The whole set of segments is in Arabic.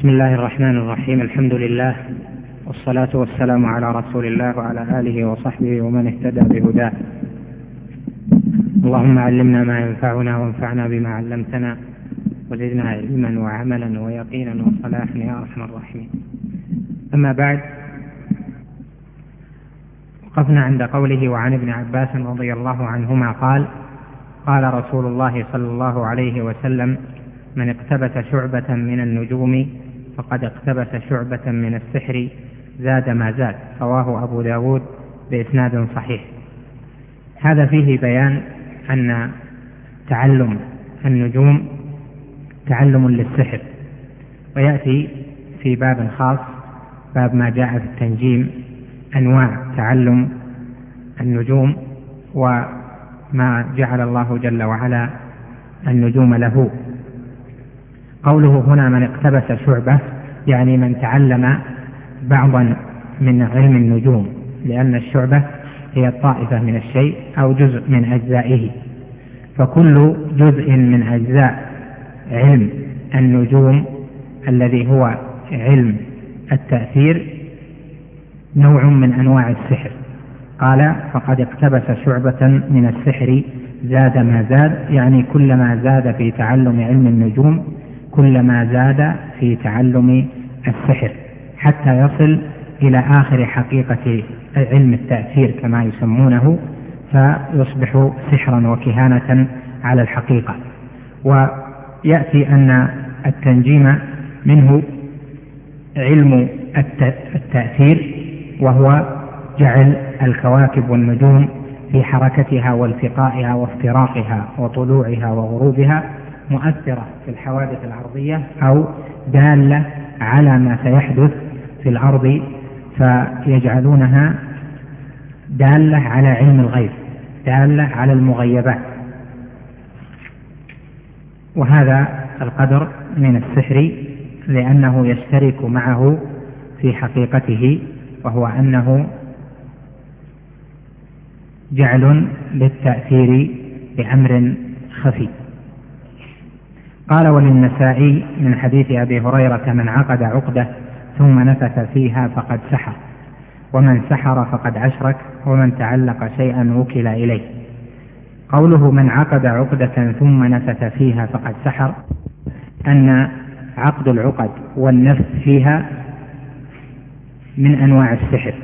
بسم الله الرحمن الرحيم. الحمد لله والصلاة والسلام على رسول الله وعلى آله وصحبه ومن اهتدى بهداه. اللهم علمنا ما ينفعنا وانفعنا بما علمتنا وزدنا علما وعملا ويقينا وصلاحا يا أرحم الراحمين. أما بعد، وقفنا عند قوله: وعن ابن عباس رضي الله عنهما قال: قال رسول الله صلى الله عليه وسلم: من اقتبس شعبة من النجوم فقد اقتبس شعبة من السحر زاد ما زاد. رواه أبو داود بإسناد صحيح. هذا فيه بيان أن تعلم النجوم تعلم للسحر، ويأتي في باب خاص، باب ما جاء في التنجيم، أنواع تعلم النجوم وما جعل الله جل وعلا النجوم له. قوله هنا من اقتبس شعبة يعني من تعلم بعضا من علم النجوم، لأن الشعبة هي الطائفة من الشيء أو جزء من أجزائه، فكل جزء من أجزاء علم النجوم الذي هو علم التأثير نوع من أنواع السحر. قال: فقد اقتبس شعبة من السحر زاد ما زاد، يعني كلما زاد في تعلم علم النجوم كلما زاد في تعلم السحر، حتى يصل إلى آخر حقيقة علم التأثير كما يسمونه، فيصبح سحرا وكهانة على الحقيقة. ويأتي أن التنجيم منه علم التأثير، وهو جعل الكواكب والنجوم في حركتها والتقائها وافتراقها وطلوعها وغروبها مؤثرة في الحوادث الأرضية أو دالة على ما سيحدث في الأرض، فيجعلونها دالة على علم الغيب، دالة على المغيبات. وهذا القدر من السحر لأنه يشترك معه في حقيقته، وهو أنه جعل للتأثير بأمر خفي. قال: وللنسائي من حديث أبي هريرة: من عقد عقدة ثم نفث فيها فقد سحر، ومن سحر فقد أشرك، ومن تعلق شيئا وكل إليه. قوله من عقد عقدة ثم نفث فيها فقد سحر، أن عقد العقد والنفث فيها من أنواع السحر،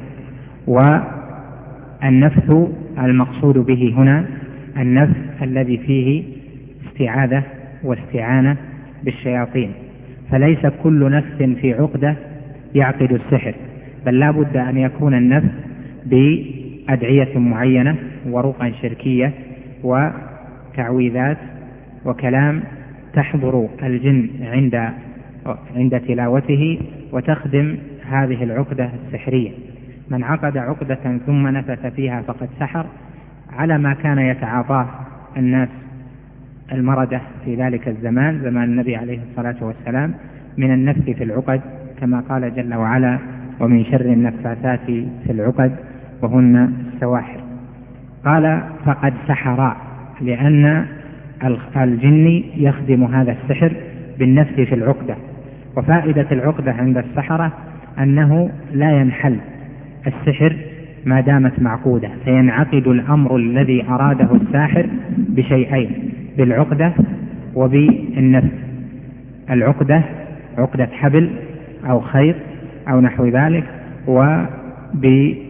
والنفث المقصود به هنا النفث الذي فيه استعاذة واستعانة بالشياطين، فليس كل نفث في عقدة يعقد السحر، بل لا بد أن يكون النفث بأدعية معينة ورقى شركية وتعويذات وكلام تحضر الجن عند تلاوته وتخدم هذه العقدة السحرية. من عقد عقدة ثم نفث فيها فقد سحر، على ما كان يتعاطاه الناس المردة في ذلك الزمان، زمان النبي عليه الصلاة والسلام، من النفث في العقد، كما قال جل وعلا: ومن شر النفاثات في العقد وهن السواحر. قال: فقد سحر، لأن الجن يخدم هذا السحر بالنفث في العقدة. وفائدة العقدة عند السحرة أنه لا ينحل السحر ما دامت معقودة، فينعقد الأمر الذي أراده الساحر بشيئين: بالعقدة وبالنفث. العقدة عقدة حبل أو خيط أو نحو ذلك، وبالنفث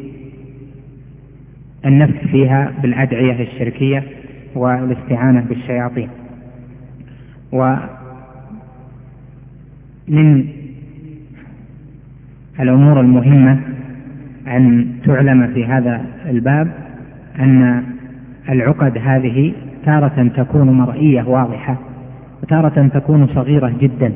فيها بالأدعية الشركية والاستعانة بالشياطين. ومن الأمور المهمة أن تعلم في هذا الباب أن العقد هذه تارة تكون مرئية واضحة، وتارة تكون صغيرة جدا.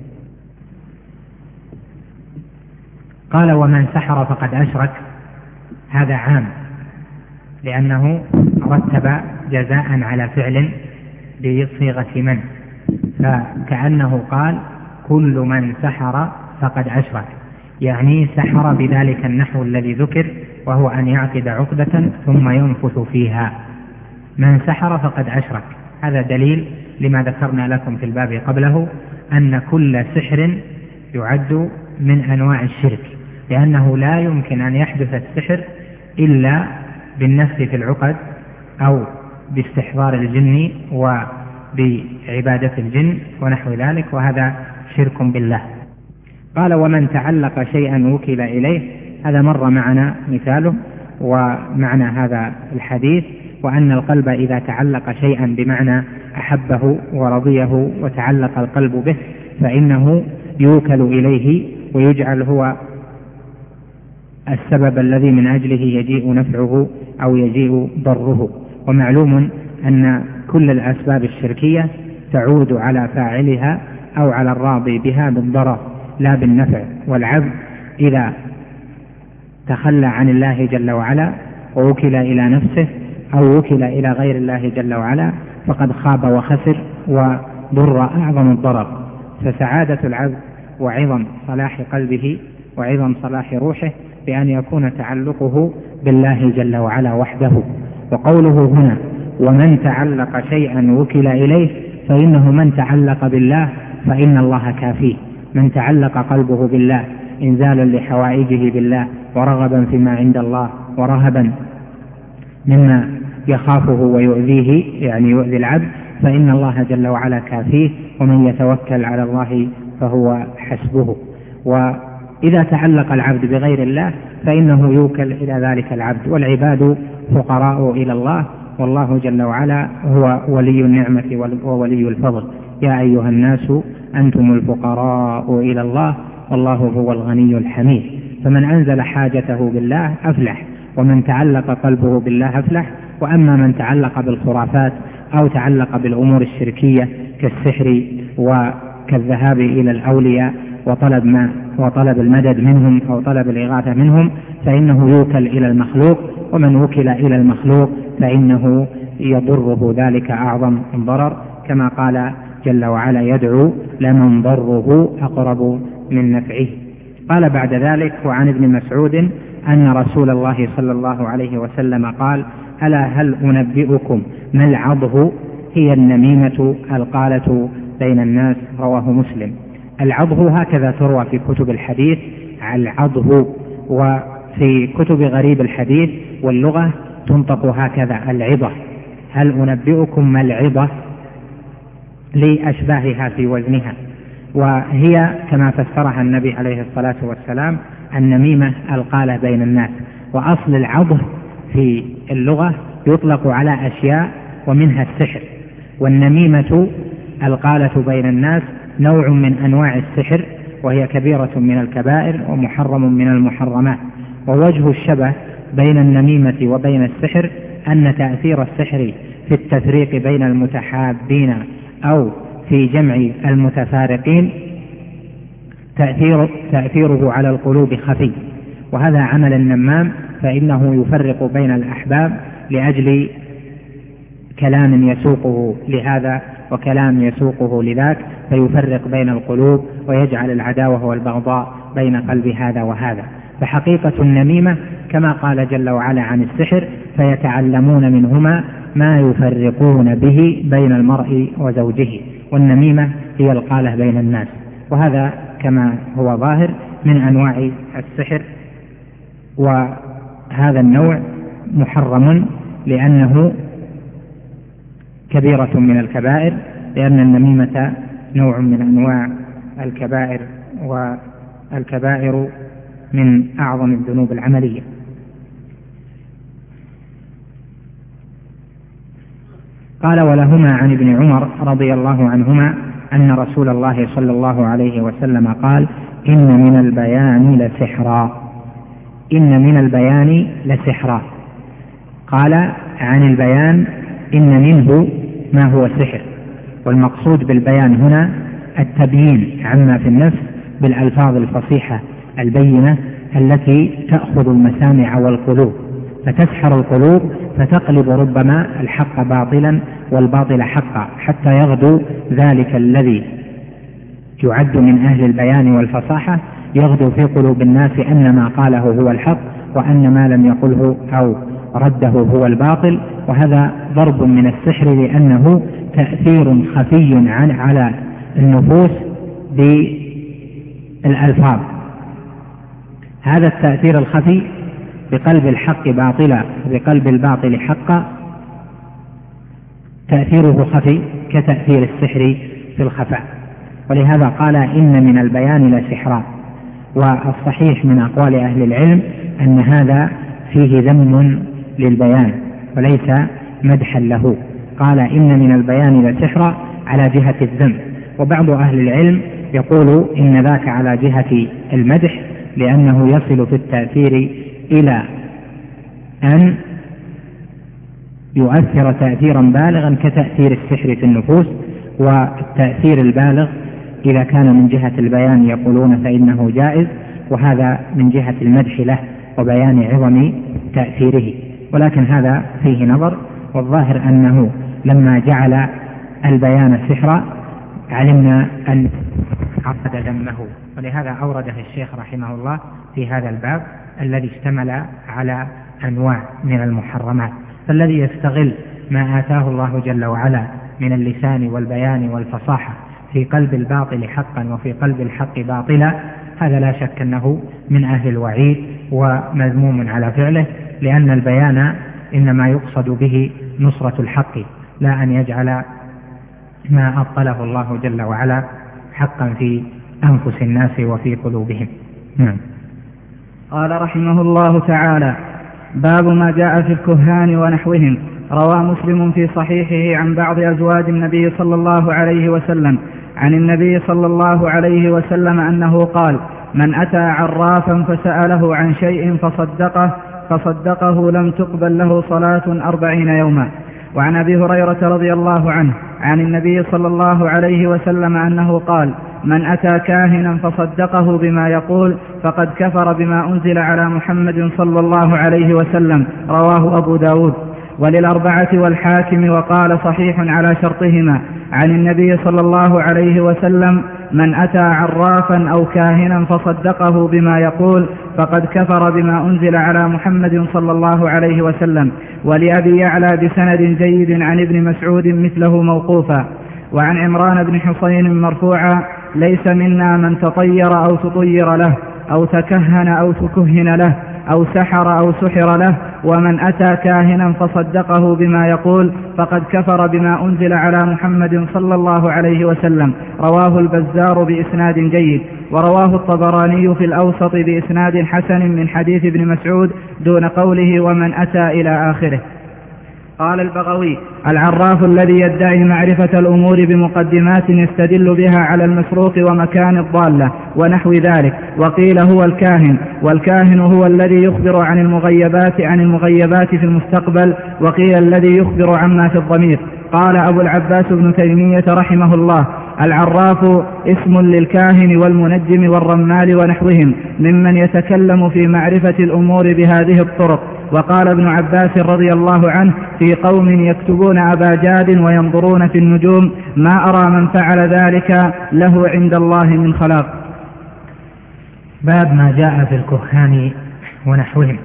قال: ومن سحر فقد أشرك، هذا عام، لأنه رتب جزاء على فعل بصيغة من، فكأنه قال: كل من سحر فقد أشرك، يعني سحر بذلك النحو الذي ذكر، وهو أن يعقد عقدة ثم ينفث فيها. من سحر فقد أشرك، هذا دليل لما ذكرنا لكم في الباب قبله، أن كل سحر يعد من أنواع الشرك، لأنه لا يمكن أن يحدث السحر إلا بالنفس في العقد أو باستحضار الجن وبعبادة الجن ونحو ذلك، وهذا شرك بالله. قال: ومن تعلق شيئا وكل إليه. هذا مر معنا مثاله ومعنى هذا الحديث، وأن القلب إذا تعلق شيئا بمعنى أحبه ورضيه وتعلق القلب به فإنه يوكل إليه ويجعل هو السبب الذي من أجله يجيء نفعه أو يجيء ضره. ومعلوم أن كل الأسباب الشركية تعود على فاعلها أو على الراضي بها بالضرر لا بالنفع. والعبد إذا تخلى عن الله جل وعلا ووكل إلى نفسه أو وكل إلى غير الله جل وعلا فقد خاب وخسر وضر أعظم الضرر. فسعادة العبد وعظم صلاح قلبه وعظم صلاح روحه بأن يكون تعلقه بالله جل وعلا وحده. وقوله هنا: ومن تعلق شيئا وكل إليه، فإنه من تعلق بالله فإن الله كافيه. من تعلق قلبه بالله إنزالا لحوائجه بالله ورغبا فيما عند الله ورهبا مما يخافه ويؤذيه، يعني يؤذي العبد، فإن الله جل وعلا كافيه، ومن يتوكل على الله فهو حسبه. وإذا تعلق العبد بغير الله فإنه يوكل إلى ذلك العبد، والعباد فقراء إلى الله، والله جل وعلا هو ولي النعمة وولي الفضل. يا أيها الناس أنتم الفقراء إلى الله والله هو الغني الحميد. فمن أنزل حاجته بالله أفلح، ومن تعلق قلبه بالله أفلح. وأما من تعلق بالخرافات أو تعلق بالأمور الشركية كالسحر وكالذهاب إلى الأولياء وطلب المدد منهم أو طلب الإغاثة منهم فإنه يوكل إلى المخلوق، ومن وكل إلى المخلوق فإنه يضره ذلك أعظم الضرر، كما قال جل وعلا: يدعو لمن ضره أقرب من نفعه. قال بعد ذلك: وعن ابن مسعود أن رسول الله صلى الله عليه وسلم قال: ألا هل أنبئكم ما العضه؟ هي النميمة القالة بين الناس. رواه مسلم. العضه هكذا تروى في كتب الحديث العضه، وفي كتب غريب الحديث واللغة تنطق هكذا العضة. هل أنبئكم ما العضة؟ لأشباهها في وزنها، وهي كما فسرها النبي عليه الصلاة والسلام النميمة القالة بين الناس. وأصل العضه في اللغة يطلق على أشياء ومنها السحر، والنميمة القالة بين الناس نوع من أنواع السحر، وهي كبيرة من الكبائر ومحرم من المحرمات. ووجه الشبه بين النميمة وبين السحر أن تأثير السحر في التفريق بين المتحابين أو في جمع المتفارقين تأثيره على القلوب خفي، وهذا عمل النمام، فإنه يفرق بين الأحباب لأجل كلام يسوقه لهذا وكلام يسوقه لذاك، فيفرق بين القلوب ويجعل العداوة والبغضاء بين قلب هذا وهذا. فحقيقة النميمة كما قال جل وعلا عن السحر: فيتعلمون منهما ما يفرقون به بين المرء وزوجه. والنميمة هي القالة بين الناس، وهذا كما هو ظاهر من أنواع السحر، وهذا النوع محرم لأنه كبيرة من الكبائر، لأن النميمة نوع من أنواع الكبائر، والكبائر من أعظم الذنوب العملية. قال: ولهما عن ابن عمر رضي الله عنهما أن رسول الله صلى الله عليه وسلم قال: إن من البيان لسحرا. إن من البيان لسحرا. قال عن البيان إن منه ما هو سحر، والمقصود بالبيان هنا التبيين عما في النفس بالألفاظ الفصيحة البينة التي تأخذ المسامع والقلوب فتسحر القلوب، فتقلب ربما الحق باطلا والباطل حقا، حتى يغدو ذلك الذي يعد من أهل البيان والفصاحة يغدو في قلوب الناس أن ما قاله هو الحق، وأن ما لم يقله أو رده هو الباطل. وهذا ضرب من السحر، لأنه تأثير خفي على النفوس الألفاظ. هذا التأثير الخفي بقلب الحق باطلا وبقلب الباطل حقا تأثيره خفي كتأثير السحر في الخفاء، ولهذا قال إن من البيان لسحرا. والصحيح من أقوال أهل العلم أن هذا فيه ذم للبيان وليس مدحا له، قال إن من البيان لسحرا على جهة الذم، وبعض أهل العلم يقول إن ذاك على جهة المدح، لأنه يصل في التأثير إلى أن يؤثر تأثيرا بالغا كتأثير السحر في النفوس. والتأثير البالغ إذا كان من جهة البيان يقولون فإنه جائز، وهذا من جهة المدح له وبيان عظم تأثيره، ولكن هذا فيه نظر، والظاهر أنه لما جعل البيان سحرا علمنا أن عقد ذمه، ولهذا أورده الشيخ رحمه الله في هذا الباب الذي اشتمل على أنواع من المحرمات. فالذي يستغل ما آتاه الله جل وعلا من اللسان والبيان والفصاحة في قلب الباطل حقا وفي قلب الحق باطلا، هذا لا شك أنه من أهل الوعيد ومذموم على فعله، لأن البيان إنما يقصد به نصرة الحق، لا أن يجعل ما أبطله الله جل وعلا حقا في أنفس الناس وفي قلوبهم. قال رحمه الله تعالى: باب ما جاء في الكهان ونحوهم. روى مسلم في صحيحه عن بعض أزواج النبي صلى الله عليه وسلم عن النبي صلى الله عليه وسلم أنه قال: من أتى عرافا فسأله عن شيء فصدقه لم تقبل له صلاة 40 يوما. وعن أبي هريرة رضي الله عنه عن النبي صلى الله عليه وسلم أنه قال: من أتى كاهنا فصدقه بما يقول فقد كفر بما أنزل على محمد صلى الله عليه وسلم. رواه أبو داود وللأربعة والحاكم وقال صحيح على شرطهما. عن النبي صلى الله عليه وسلم: من أتى عرافا أو كاهنا فصدقه بما يقول فقد كفر بما أنزل على محمد صلى الله عليه وسلم. ولأبي يعلى بسند جيد عن ابن مسعود مثله موقوفا. وعن عمران بن حصين مرفوعا: ليس منا من تطير أو تطير له أو تكهن أو تكهن له أو سحر أو سحر له، ومن أتى كاهنا فصدقه بما يقول فقد كفر بما أنزل على محمد صلى الله عليه وسلم. رواه البزار بإسناد جيد، ورواه الطبراني في الأوسط بإسناد حسن من حديث ابن مسعود دون قوله ومن أتى إلى آخره. قال البغوي: العراف الذي يدعي معرفة الأمور بمقدمات يستدل بها على المسروق ومكان الضالة ونحو ذلك. وقيل هو الكاهن، والكاهن هو الذي يخبر عن المغيبات في المستقبل، وقيل الذي يخبر عما في الضمير. قال أبو العباس ابن تيمية رحمه الله: العراف اسم للكاهن والمنجم والرمال ونحوهم ممن يتكلم في معرفة الأمور بهذه الطرق. وقال ابن عباس رضي الله عنه: في قوم يكتبون أباجاد وينظرون في النجوم ما أرى من فعل ذلك له عند الله من خلاق. باب ما جاء في الكهان ونحوهم.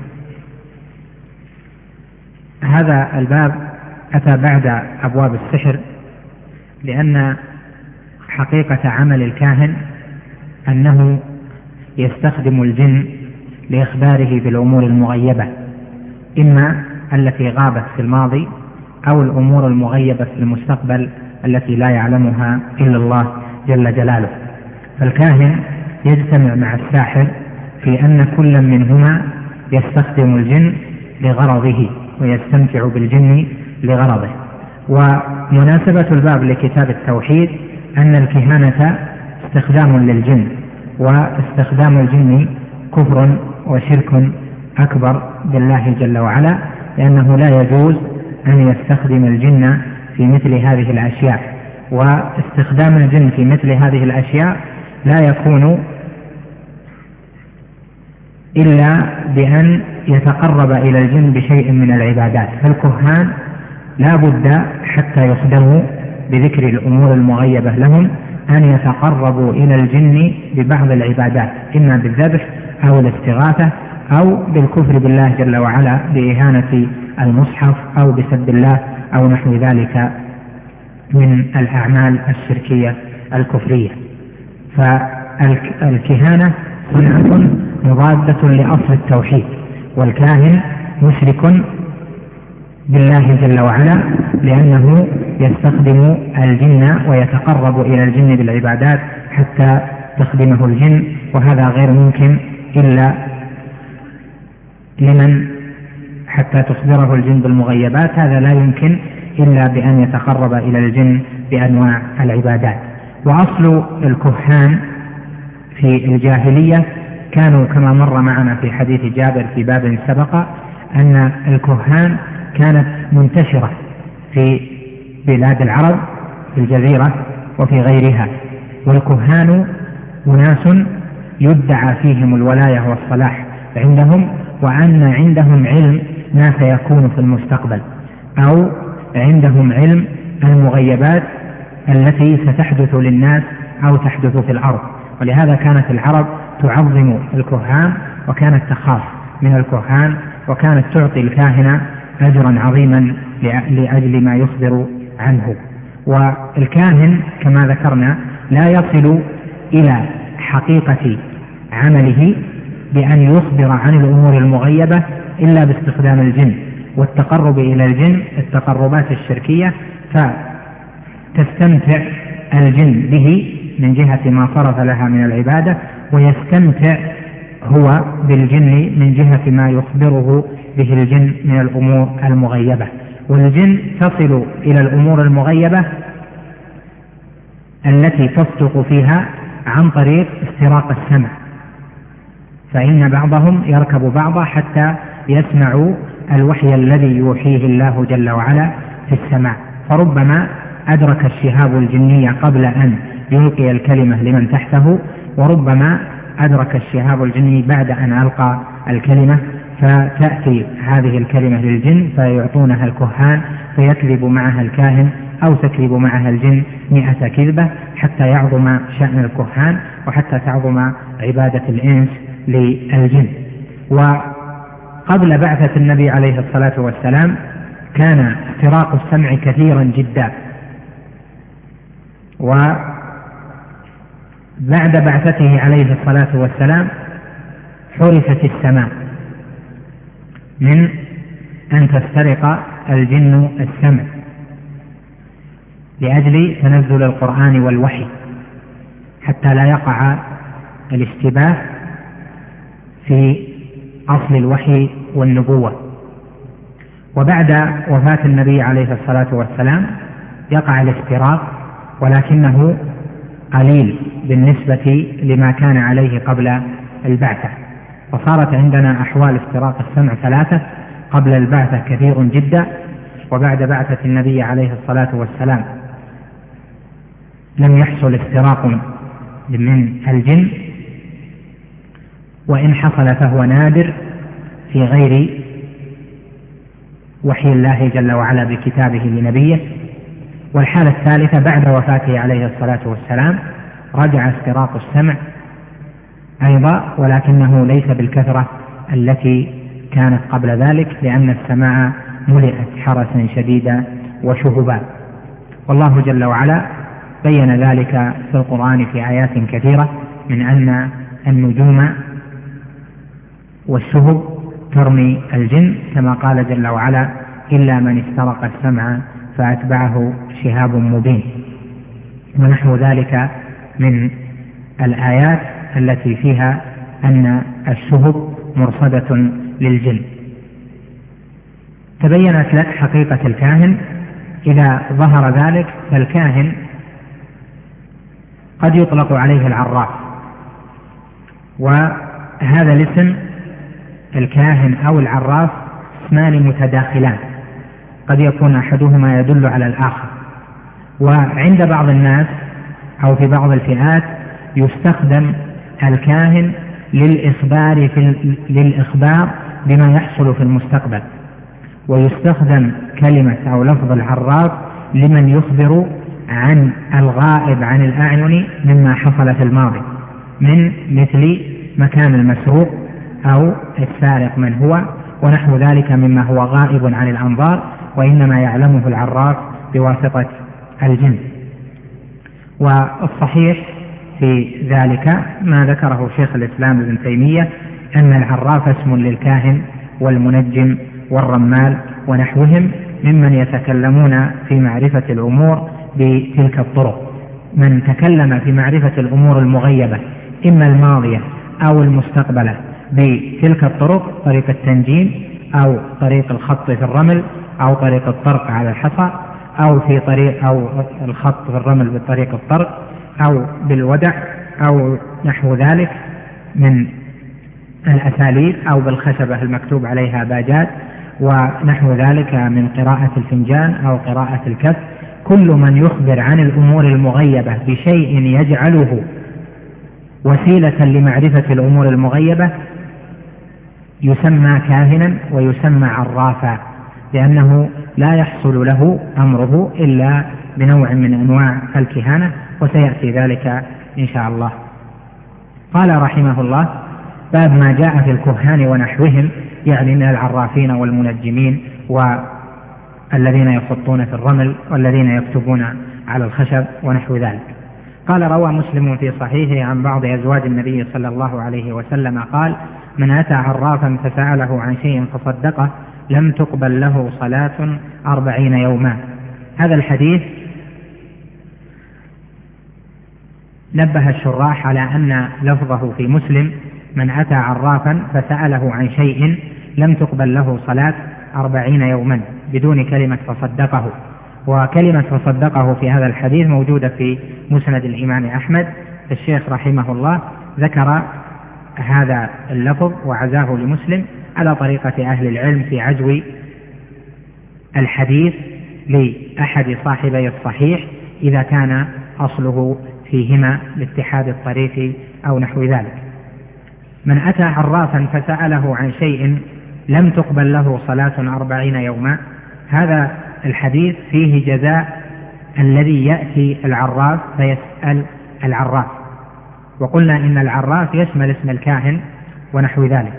هذا الباب أتى بعد أبواب السحر، لأن حقيقة عمل الكاهن أنه يستخدم الجن لإخباره بالأمور المغيبة، إما التي غابت في الماضي أو الأمور المغيبة في المستقبل التي لا يعلمها إلا الله جل جلاله. فالكاهن يجتمع مع الساحر في أن كل منهما يستخدم الجن لغرضه ويستمتع بالجن لغرضه. ومناسبة الباب لكتاب التوحيد أن الكهانة استخدام للجن، واستخدام الجن كفر وشرك أكبر بالله جل وعلا، لأنه لا يجوز أن يستخدم الجن في مثل هذه الأشياء. واستخدام الجن في مثل هذه الأشياء لا يكون إلا بأن يتقرب إلى الجن بشيء من العبادات. فالكهان لا بد حتى يخدموا بذكر الأمور المغيبة لهم أن يتقربوا إلى الجن ببعض العبادات، إما بالذبح أو الاستغاثة أو بالكفر بالله جل وعلا بإهانة المصحف أو بسب الله أو نحو ذلك من الأعمال الشركية الكفرية. فالكهانة صنعة مضادة لأصل التوحيد، والكاهن مشرك بالله جل وعلا، لأنه يستخدم الجن ويتقرب إلى الجن بالعبادات حتى تخدمه الجن، وهذا غير ممكن إلا لمن حتى تصدره الجن بالمغيبات، هذا لا يمكن إلا بأن يتقرب إلى الجن بأنواع العبادات. وأصل الكهان في الجاهلية كانوا كما مر معنا في حديث جابر في باب سبق أن الكهان كانت منتشرة في بلاد العرب في الجزيرة وفي غيرها، والكهان أناس يدعى فيهم الولاية والصلاح عندهم، وأن عندهم علم ما سيكون في المستقبل، أو عندهم علم المغيبات التي ستحدث للناس أو تحدث في الأرض. ولهذا كانت العرب تعظم الكهان، وكانت تخاف من الكهان، وكانت تعطي الكاهن أجرا عظيما لأجل ما يخبر عنه. والكاهن كما ذكرنا لا يصل إلى حقيقة عمله بأن يخبر عن الأمور المغيبة إلا باستخدام الجن والتقرب إلى الجن، التقربات الشركية، فتستمتع الجن به من جهة ما صرف لها من العبادة، ويستمتع هو بالجن من جهة ما يخبره به الجن من الأمور المغيبة. والجن تصل إلى الأمور المغيبة التي تصدق فيها عن طريق استراق السمع، فإن بعضهم يركب بعضا حتى يسمعوا الوحي الذي يوحيه الله جل وعلا في السماء، فربما أدرك الشهاب الجني قبل أن يلقي الكلمة لمن تحته، وربما أدرك الشهاب الجني بعد أن ألقى الكلمة، فتأتي هذه الكلمة للجن فيعطونها الكهان فيكذب معها الكاهن أو تكذب معها الجن 100 كذبة حتى يعظم شأن الكهان وحتى تعظم عبادة الإنس للجن. وقبل بعثة النبي عليه الصلاة والسلام كان استراق السمع كثيرا جدا، وبعد بعثته عليه الصلاة والسلام حرفت السماء من أن تسترق الجن السمع لأجل تنزل القرآن والوحي، حتى لا يقع الاشتباه في أصل الوحي والنبوة. وبعد وفاة النبي عليه الصلاة والسلام يقع الاستراق، ولكنه قليل بالنسبة لما كان عليه قبل البعثة، وصارت عندنا أحوال استراق السمع 3: قبل البعثة كثير جدا، وبعد بعثة النبي عليه الصلاة والسلام لم يحصل استراق من الجن، وإن حصل فهو نادر في غير وحي الله جل وعلا بكتابه لنبيه. والحالة الثالثة بعد وفاته عليه الصلاة والسلام رجع استراق السمع أيضا، ولكنه ليس بالكثرة التي كانت قبل ذلك، لأن السماء ملئت حرسا شديدا وشهبا. والله جل وعلا بين ذلك في القرآن في آيات كثيرة، من أن النجوم والشهب ترمي الجن، كما قال جل وعلا: إلا من استرق السمع فأتبعه شهاب مبين. ونحو ذلك من الآيات التي فيها أن الشهب مرصدة للجن. تبينت لك حقيقة الكاهن. إذا ظهر ذلك فالكاهن قد يطلق عليه العراف، وهذا الاسم الكاهن أو العراف اسمان متداخلان، قد يكون أحدهما يدل على الآخر. وعند بعض الناس أو في بعض الفئات يستخدم الكاهن للإخبار بما يحصل في المستقبل، ويستخدم كلمة أو لفظ العراف لمن يخبر عن الغائب عن الأعين مما حصل في الماضي، من مثل مكان المسروق أو السارق من هو ونحو ذلك مما هو غائب عن الأنظار، وإنما يعلمه العراف بواسطة الجن. والصحيح في ذلك ما ذكره شيخ الإسلام ابن تيمية أن العراف اسم للكاهن والمنجم والرمال ونحوهم ممن يتكلمون في معرفة الأمور بتلك الطرق. من تكلم في معرفة الأمور المغيبة إما الماضية أو المستقبلة بتلك الطرق، طريق التنجيم أو طريق الخط في الرمل أو طريق الطرق على الحصى أو الخط في الرمل بطريق الطرق أو بالودع أو نحو ذلك من الأساليب، أو بالخشبة المكتوب عليها باجات ونحو ذلك من قراءة الفنجان أو قراءة الكف، كل من يخبر عن الأمور المغيبة بشيء يجعله وسيلة لمعرفة الأمور المغيبة يسمى كاهنا ويسمى عرافا، لأنه لا يحصل له أمره إلا بنوع من أنواع الكهانة، وسيأتي ذلك إن شاء الله. قال رحمه الله: باب ما جاء في الكهان ونحوهم، يعني من العرافين والمنجمين والذين يخطون في الرمل والذين يكتبون على الخشب ونحو ذلك. قال: روى مسلم في صحيحه عن بعض أزواج النبي صلى الله عليه وسلم قال: من أتى عرافا فسأله عن شيء فصدقه لم تقبل له صلاة 40 يوما. هذا الحديث نبه الشراح على أن لفظه في مسلم من أتى عرافا فسأله عن شيء لم تقبل له صلاة 40 يوما بدون كلمة فصدقه، وكلمة فصدقه في هذا الحديث موجودة في مسند الإمام أحمد. الشيخ رحمه الله ذكر هذا اللفظ وعزاه لمسلم على طريقة أهل العلم في عزو الحديث لأحد صاحبي الصحيح إذا كان أصله فيهما لاتحاد الطريق أو نحو ذلك. من أتى عرافا فسأله عن شيء لم تقبل له صلاة 40 يوما، هذا الحديث فيه جزاء الذي يأتي العراف فيسأل العراف، وقلنا إن العراف يشمل اسم الكاهن ونحو ذلك.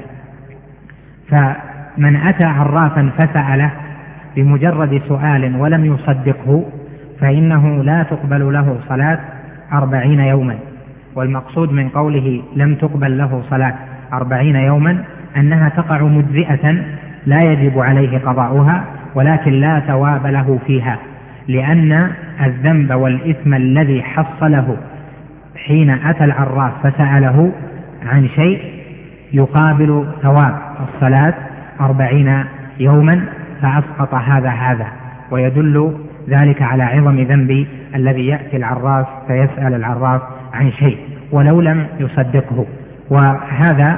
فمن أتى عرافا فسأله بمجرد سؤال ولم يصدقه فإنه لا تقبل له صلاة 40 يوما. والمقصود من قوله لم تقبل له صلاة 40 يوما أنها تقع مجزئة لا يجب عليه قضاؤها، ولكن لا ثواب له فيها، لأن الذنب والإثم الذي حصله حين أتى العراف فسأله عن شيء يقابل ثواب الصلاة 40 يوما، فأسقط هذا، ويدل ذلك على عظم ذنب الذي يأتي العراف فيسأل العراف عن شيء ولو لم يصدقه. وهذا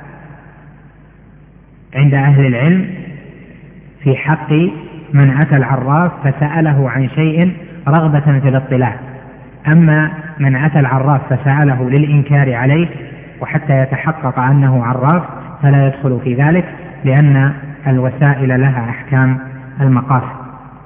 عند أهل العلم في حق من أتى العراف فسأله عن شيء رغبة في الاطلاع. أما من أتى العراف فسأله للإنكار عليه وحتى يتحقق أنه عراف فلا يدخل في ذلك، لأن الوسائل لها أحكام المقاصد.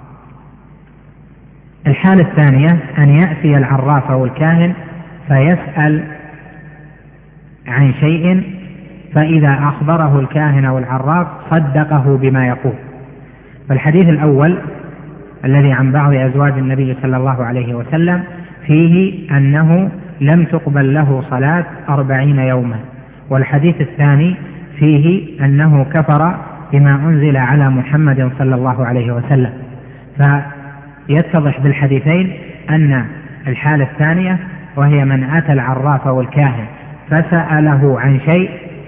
الحالة الثانية أن يأتي العراف أو الكاهن فيسأل عن شيء، فإذا أخبره الكاهن أو العراف صدقه بما يقول. فالحديث الأول الذي عن بعض أزواج النبي صلى الله عليه وسلم فيه أنه لم تقبل له صلاة 40 يوما، والحديث الثاني فيه أنه كفر بما أنزل على محمد صلى الله عليه وسلم. فيتضح بالحديثين أن الحالة الثانية وهي من أتى العراف والكاهن فسأله عن شيء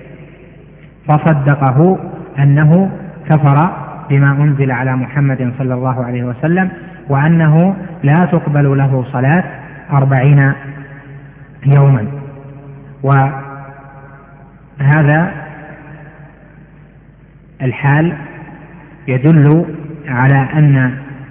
فصدقه أنه كفر بما أنزل على محمد صلى الله عليه وسلم، وأنه لا تقبل له صلاة 40 يوما. وهذا الحال يدل على أن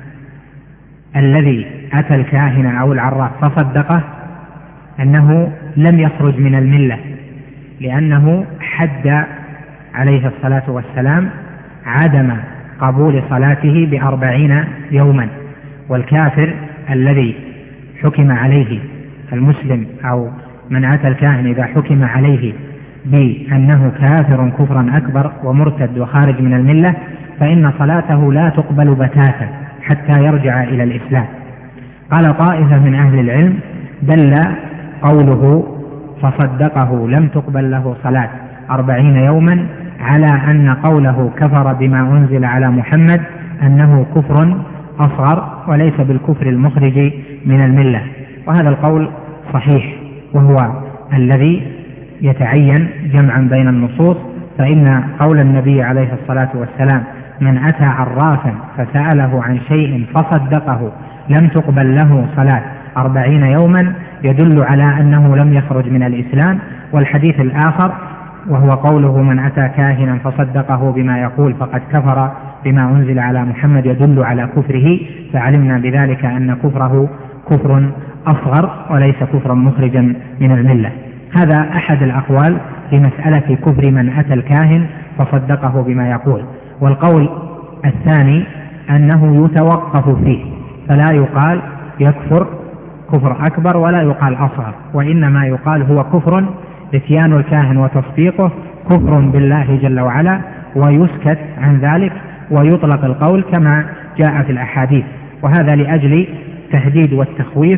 الذي أتى الكاهن أو العراف فصدقه أنه لم يخرج من الملة، لأنه حد عليه الصلاة والسلام عدم قبول صلاته ب40 يوما. والكافر الذي حكم عليه المسلم أو من أتى الكاهن إذا حكم عليه بأنه كافر كفرا أكبر ومرتد وخارج من الملة فإن صلاته لا تقبل بتاتا حتى يرجع إلى الإسلام. قال طائفة من أهل العلم دل قوله فصدقه لم تقبل له صلاة 40 يوما على أن قوله كفر بما أنزل على محمد أنه كفر أصغر وليس بالكفر المخرج من الملة. وهذا القول صحيح، وهو الذي يتعين جمعا بين النصوص، فإن قول النبي عليه الصلاة والسلام من أتى عرافا فسأله عن شيء فصدقه لم تقبل له صلاة 40 يوما يدل على أنه لم يخرج من الإسلام. والحديث الآخر وهو قوله من أتى كاهنا فصدقه بما يقول فقد كفر بما أنزل على محمد يدل على كفره، فعلمنا بذلك أن كفره كفر أصغر وليس كفرا مخرجا من الملة. هذا أحد الأقوال في مسألة كفر من أتى الكاهن فصدقه بما يقول. والقول الثاني أنه يتوقف فيه، فلا يقال يكفر كفر أكبر ولا يقال أصغر، وإنما يقال هو كفر إتيان الكاهن وتصديقه كفر بالله جل وعلا، ويسكت عن ذلك ويطلق القول كما جاء في الأحاديث، وهذا لأجل تهديد والتخويف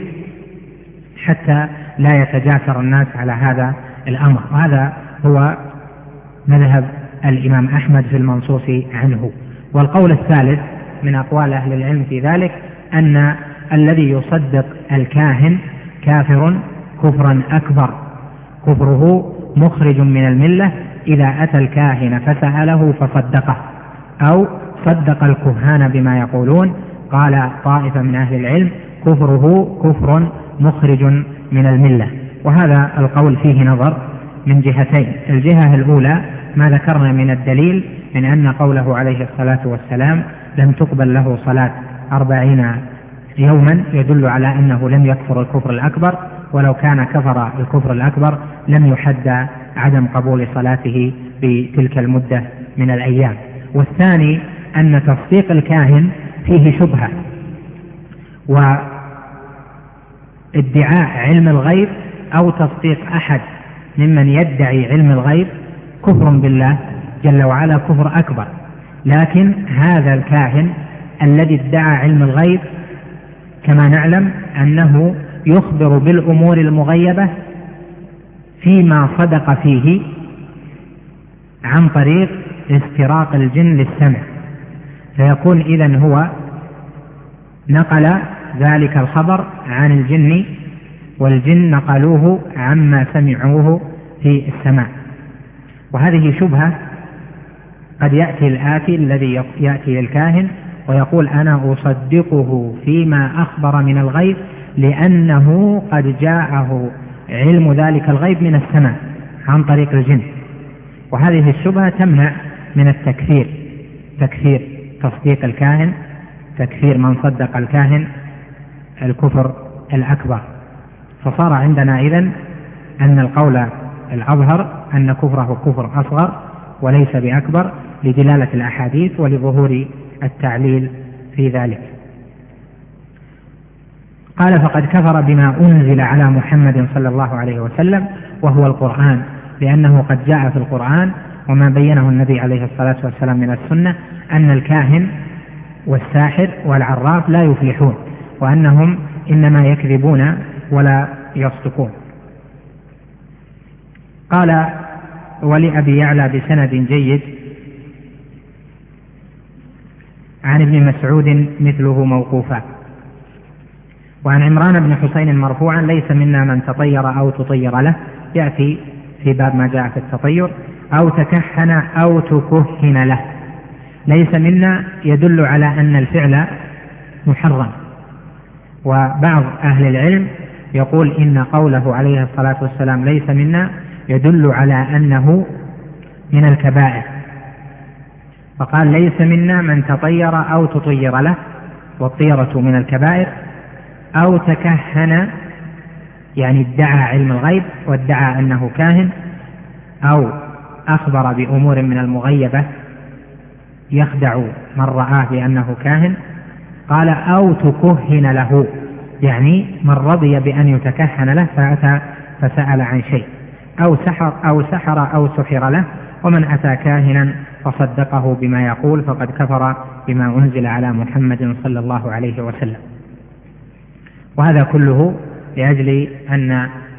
حتى لا يتجاسر الناس على هذا الأمر. وهذا هو مذهب الإمام أحمد في المنصوص عنه. والقول الثالث من أقوال أهل العلم في ذلك أن الذي يصدق الكاهن كافر كفرا أكبر، كفره مخرج من الملة إذا أتى الكاهن فسأله فصدقه أو صدق الكهان بما يقولون. قال طائفة من أهل العلم كفره كفر مخرج من الملة. وهذا القول فيه نظر من جهتين. الجهة الأولى ما ذكرنا من الدليل من أن قوله عليه الصلاة والسلام لم تقبل له صلاة 40 يوما يدل على أنه لم يكفر الكفر الأكبر، ولو كان كفر الكفر الأكبر لم يحد عدم قبول صلاته بتلك المدة من الأيام. والثاني أن تصديق الكاهن فيه شبهة، وادعاء علم الغيب أو تصديق أحد ممن يدعي علم الغيب كفر بالله جل وعلا كفر أكبر. لكن هذا الكاهن الذي ادعى علم الغيب كما نعلم أنه يخبر بالأمور المغيبة فيما صدق فيه عن طريق استراق الجن للسمع، فيكون إذن هو نقل ذلك الخبر عن الجن والجن نقلوه عما سمعوه في السماء. وهذه شبهة قد يأتي الآتي الذي يأتي للكاهن ويقول أنا أصدقه فيما أخبر من الغيب لأنه قد جاءه علم ذلك الغيب من السماء عن طريق الجن. وهذه الشبهة تمنع من التكفير، تكفير تصديق الكاهن، تكفير من صدق الكاهن الكفر الأكبر. فصار عندنا إذن أن القول الأظهر أن كفره كفر أصغر وليس بأكبر لدلالة الأحاديث ولظهور التعليل في ذلك. قال فقد كفر بما أنزل على محمد صلى الله عليه وسلم وهو القرآن، لأنه قد جاء في القرآن وما بينه النبي عليه الصلاة والسلام من السنة أن الكاهن والساحر والعراف لا يفلحون، وأنهم إنما يكذبون ولا يصدقون. قال ولأبي يعلى بسند جيد عن ابن مسعود مثله موقوفا. وعن عمران بن حسين مرفوعا ليس منا من تطير أو تطير له، يأتي في باب ما جاء في التطير، أو تكهن أو تكهن له. ليس منا يدل على أن الفعل محرم. وبعض أهل العلم يقول إن قوله عليه الصلاة والسلام ليس منا يدل على أنه من الكبائر، فقال ليس منا من تطير أو تطير له، والطيرة من الكبائر، أو تكهن يعني ادعى علم الغيب وادعى أنه كاهن، أو أخبر بأمور من المغيبة يخدع من رآه بأنه كاهن. قال أو تكهن له، يعني من رضي بأن يتكهن له فأتى فسأل عن شيء، أو سحر أو سحر له. ومن أتى كاهنا فصدقه بما يقول فقد كفر بما أنزل على محمد صلى الله عليه وسلم. وهذا كله لأجل أن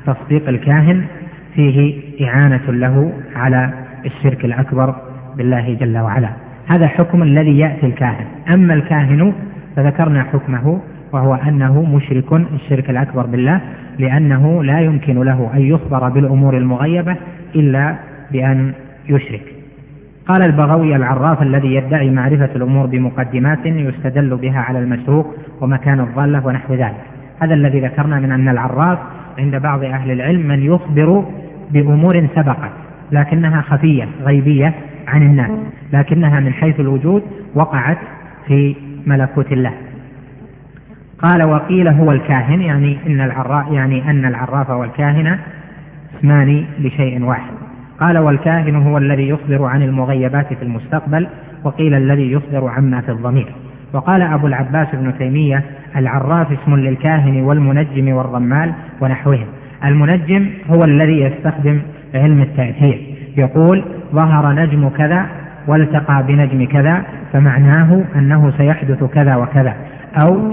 تصديق الكاهن فيه إعانة له على الشرك الأكبر بالله جل وعلا. هذا حكم الذي يأتي الكاهن. أما الكاهن فذكرنا حكمه، وهو أنه مشرك الشرك الأكبر بالله، لأنه لا يمكن له أن يخبر بالأمور المغيبة إلا بأن يشرك. قال البغوي: العراف الذي يدعي معرفة الأمور بمقدمات يستدل بها على المسروق ومكان الضالة ونحو ذلك. هذا الذي ذكرنا من أن العراف عند بعض أهل العلم من يخبر بأمور سبقت لكنها خفية غيبية عن الناس، لكنها من حيث الوجود وقعت في ملكوت الله. قال: وقيل هو الكاهن، يعني أن العراف والكاهن اسمان لشيء واحد. قال: والكاهن هو الذي يخبر عن المغيبات في المستقبل، وقيل الذي يخبر عما في الضمير. وقال أبو العباس ابن تيمية: العراف اسم للكاهن والمنجم والرمال ونحوهم. المنجم هو الذي يستخدم علم التأثير، يقول: ظهر نجم كذا والتقى بنجم كذا، فمعناه أنه سيحدث كذا وكذا، أو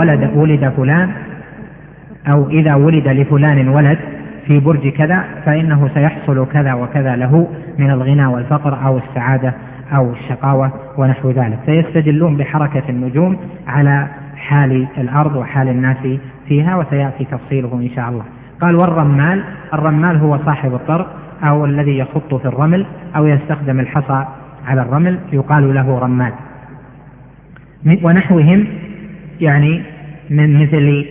إذا ولد لفلان ولد في برج كذا فإنه سيحصل كذا وكذا له من الغنى والفقر أو السعادة أو الشقاوة ونحو ذلك. فيستدلون بحركة النجوم على حال الأرض وحال الناس فيها، وسيأتي تفصيله إن شاء الله. قال: والرمال، الرمال هو صاحب الطرق أو الذي يخط في الرمل أو يستخدم الحصى على الرمل، يقال له رمال. ونحوهم يعني من مثل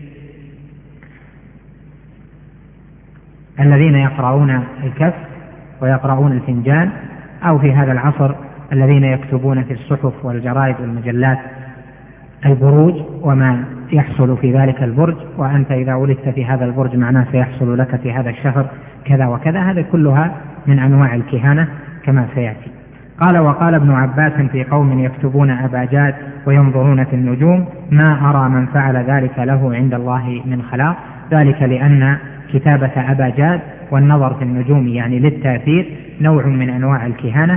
الذين يقرؤون الكف ويقرؤون الفنجان، أو في هذا العصر الذين يكتبون في الصحف والجرائد والمجلات البروج وما يحصل في ذلك البرج، وأنت إذا ولدت في هذا البرج معناه سيحصل لك في هذا الشهر كذا وكذا. هذا كلها من أنواع الكهانة كما سيأتي. قال: وقال ابن عباس في قوم يكتبون أباجات وينظرون في النجوم: ما أرى من فعل ذلك له عند الله من خلاق. ذلك لأن كتابة أباجات والنظر في النجوم يعني للتأثير نوع من أنواع الكهانة،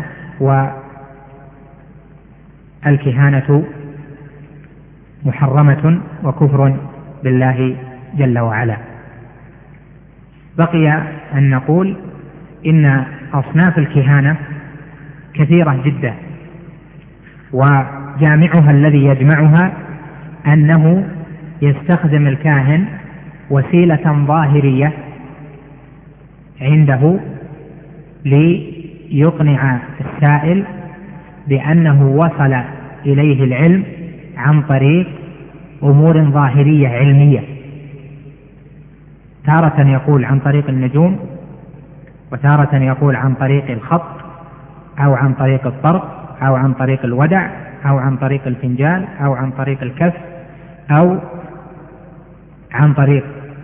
والكهانة محرمة وكفر بالله جل وعلا. بقي أن نقول إن أصناف الكهانة كثيرة جدا، وجامعها الذي يجمعها أنه يستخدم الكاهن وسيلة ظاهرية عنده ليقنع السائل بأنه وصل إليه العلم عن طريق أمور ظاهرية علمية. تارة يقول عن طريق النجوم، وتارة يقول عن طريق الخط، أو عن طريق الطرق، أو عن طريق الودع، أو عن طريق الفنجان، أو عن طريق الكف، أو عن طريق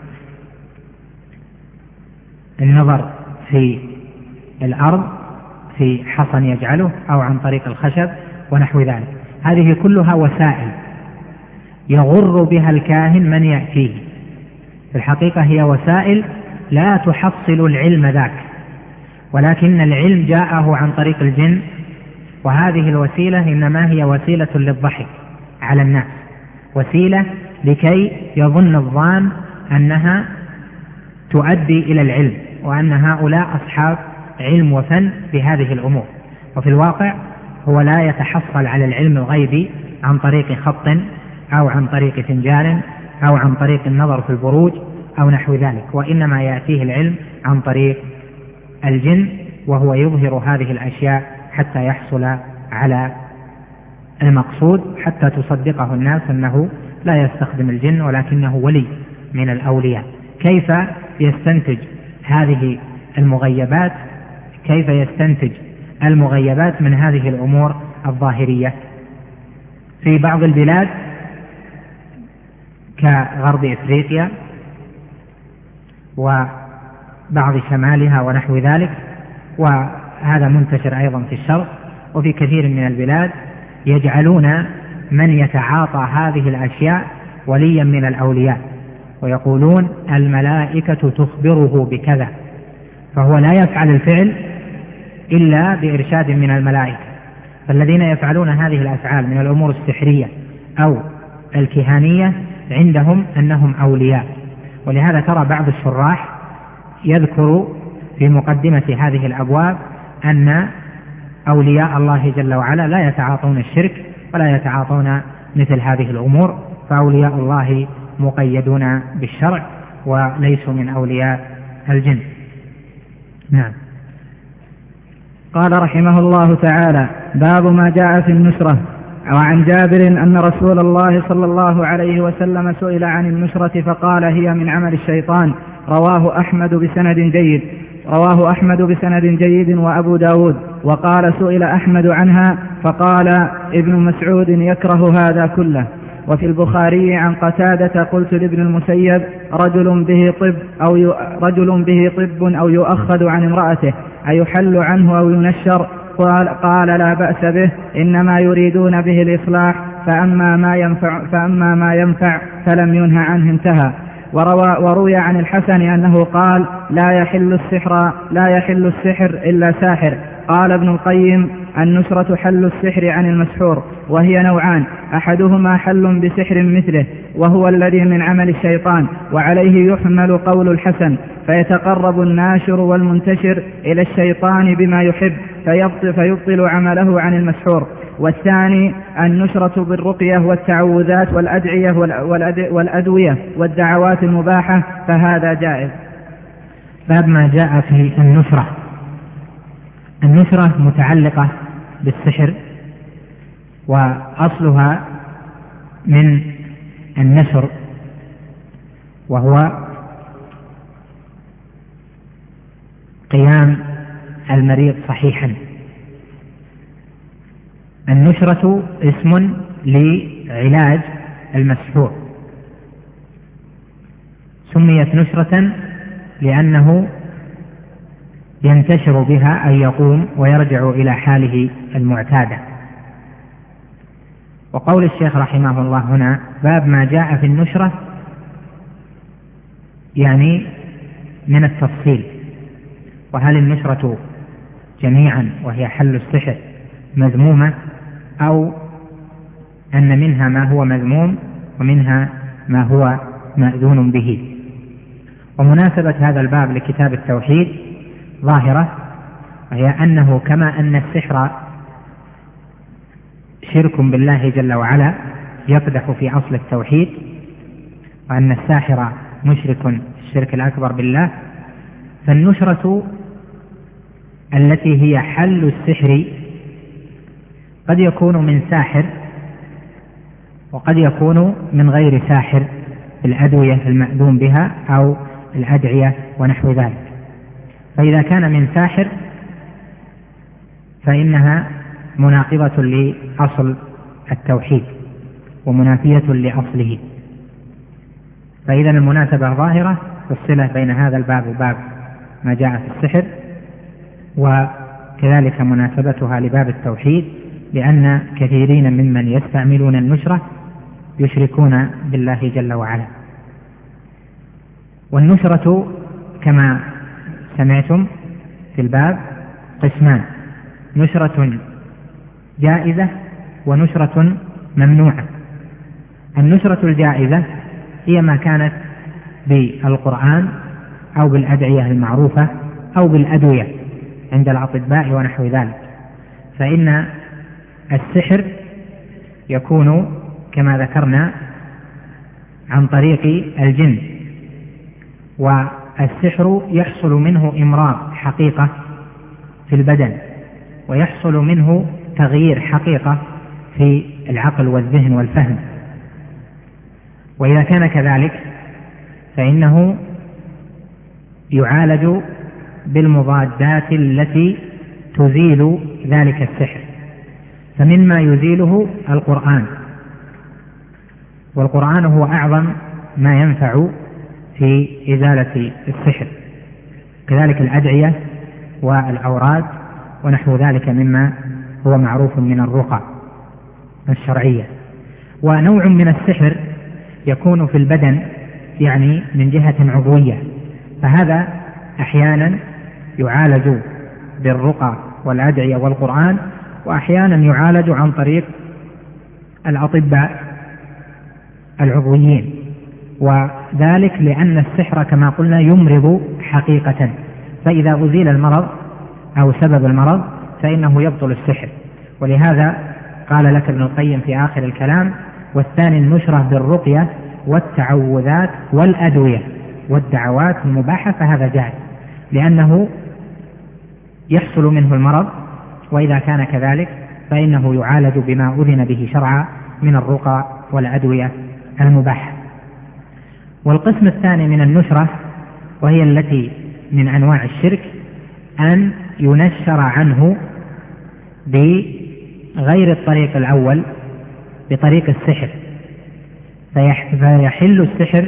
النظر في الأرض في حصن يجعله، أو عن طريق الخشب ونحو ذلك. هذه كلها وسائل يغر بها الكاهن من يأتيه. في الحقيقة هي وسائل لا تحصل العلم ذاك، ولكن العلم جاءه عن طريق الجن، وهذه الوسيلة إنما هي وسيلة للضحك على الناس، وسيلة لكي يظن الظان أنها تؤدي إلى العلم، وأن هؤلاء أصحاب علم وفن بهذه الأمور. وفي الواقع هو لا يتحصل على العلم الغيبي عن طريق خط، أو عن طريق فنجان، أو عن طريق النظر في البروج أو نحو ذلك، وإنما يأتيه العلم عن طريق الجن، وهو يظهر هذه الأشياء حتى يحصل على المقصود، حتى تصدقه الناس أنه لا يستخدم الجن ولكنه ولي من الأولياء. كيف يستنتج هذه المغيبات؟ كيف يستنتج المغيبات من هذه الأمور الظاهرية؟ في بعض البلاد كغرب إفريقيا وبعض شمالها ونحو ذلك، وهذا منتشر أيضا في الشرق، وفي كثير من البلاد يجعلون من يتعاطى هذه الأشياء وليا من الأولياء، ويقولون الملائكة تخبره بكذا، فهو لا يفعل الفعل إلا بإرشاد من الملائكة. فالذين يفعلون هذه الأفعال من الأمور السحرية أو الكهانية عندهم أنهم أولياء. ولهذا ترى بعض الشراح يذكر في مقدمة هذه الأبواب أن أولياء الله جل وعلا لا يتعاطون الشرك ولا يتعاطون مثل هذه الأمور، فأولياء الله مقيدون بالشرع وليسوا من أولياء الجن. نعم. قال رحمه الله تعالى: باب ما جاء في النشرة. وعن جابر أن رسول الله صلى الله عليه وسلم سئل عن النشرة فقال: هي من عمل الشيطان. رواه أحمد بسند جيد وأبو داود. وقال: سئل أحمد عنها فقال: ابن مسعود يكره هذا كله. وفي البخاري عن قتادة: قلت لابن المسيب: رجل به طب أو يؤخذ عن امرأته أيحل عنه أو ينشر؟ قال: لا بأس به، إنما يريدون به الإصلاح، فأما ما ينفع فلم ينه عنه، انتهى. وروي عن الحسن أنه قال: لا يحل السحر إلا ساحر. قال ابن القيم: النشرة حل السحر عن المسحور، وهي نوعان: أحدهما حل بسحر مثله وهو الذي من عمل الشيطان، وعليه يحمل قول الحسن، فيتقرب الناشر والمنتشر إلى الشيطان بما يحب فيبطل عمله عن المسحور. والثاني النشرة بالرقية والتعوذات والأدعية والأدوية والدعوات المباحة، فهذا جائز. باب ما جاء في النشرة. النشرة متعلقة بالسحر، وأصلها من النشر، وهو قيام المريض صحيحا. النشرة اسم لعلاج المسحور، سميت نشرة لأنه ينتشر بها أن يقوم ويرجع إلى حاله المعتادة. وقول الشيخ رحمه الله هنا: باب ما جاء في النشرة، يعني من التفصيل، وهل النشرة جميعا وهي حل السحر مذمومة، أو أن منها ما هو مذموم ومنها ما هو مأذون به. ومناسبة هذا الباب لكتاب التوحيد ظاهرة، وهي أنه كما أن السحر شرك بالله جل وعلا يقدح في أصل التوحيد، وأن الساحر مشرك الشرك الأكبر بالله، فالنشرة التي هي حل السحر قد يكون من ساحر وقد يكون من غير ساحر، الأدوية المأذون بها أو الأدعية ونحو ذلك. فإذا كان من ساحر فإنها مناقضة لأصل التوحيد ومنافية لأصله. فإذا المناسبة ظاهرة في الصلة بين هذا الباب وباب ما جاء في السحر، وكذلك مناسبتها لباب التوحيد، لأن كثيرين ممن يستعملون النشرة يشركون بالله جل وعلا. والنشرة كما سمعتم في الباب قسمان: نشرة جائزة ونشرة ممنوعة. النشرة الجائزة هي ما كانت بالقرآن أو بالأدعية المعروفة أو بالأدوية عند الأطباء ونحو ذلك. فإن السحر يكون كما ذكرنا عن طريق الجن، والسحر يحصل منه إمراض حقيقة في البدن، ويحصل منه تغيير حقيقة في العقل والذهن والفهم. وإذا كان كذلك فإنه يعالج بالمضادات التي تزيل ذلك السحر، فمما يزيله القرآن، والقرآن هو أعظم ما ينفع في إزالة السحر، كذلك الأدعية والأوراد ونحو ذلك مما هو معروف من الرقى الشرعية. ونوع من السحر يكون في البدن، يعني من جهة عضوية، فهذا أحيانا يعالج بالرقى والأدعية والقرآن، وأحيانا يعالج عن طريق الأطباء العضويين، وذلك لأن السحر كما قلنا يمرض حقيقة، فإذا أزيل المرض أو سبب المرض فإنه يبطل السحر. ولهذا قال لك ابن القيم في آخر الكلام: والثاني النشرة بالرقية والتعوذات والأدوية والدعوات المباحة، فهذا جائز لأنه يحصل منه المرض، وإذا كان كذلك فإنه يعالج بما أذن به شرعا من الرقى والأدوية المباحة. والقسم الثاني من النشرة، وهي التي من أنواع الشرك، أن ينشر عنه بغير الطريق الأول، بطريق السحر، فيحل السحر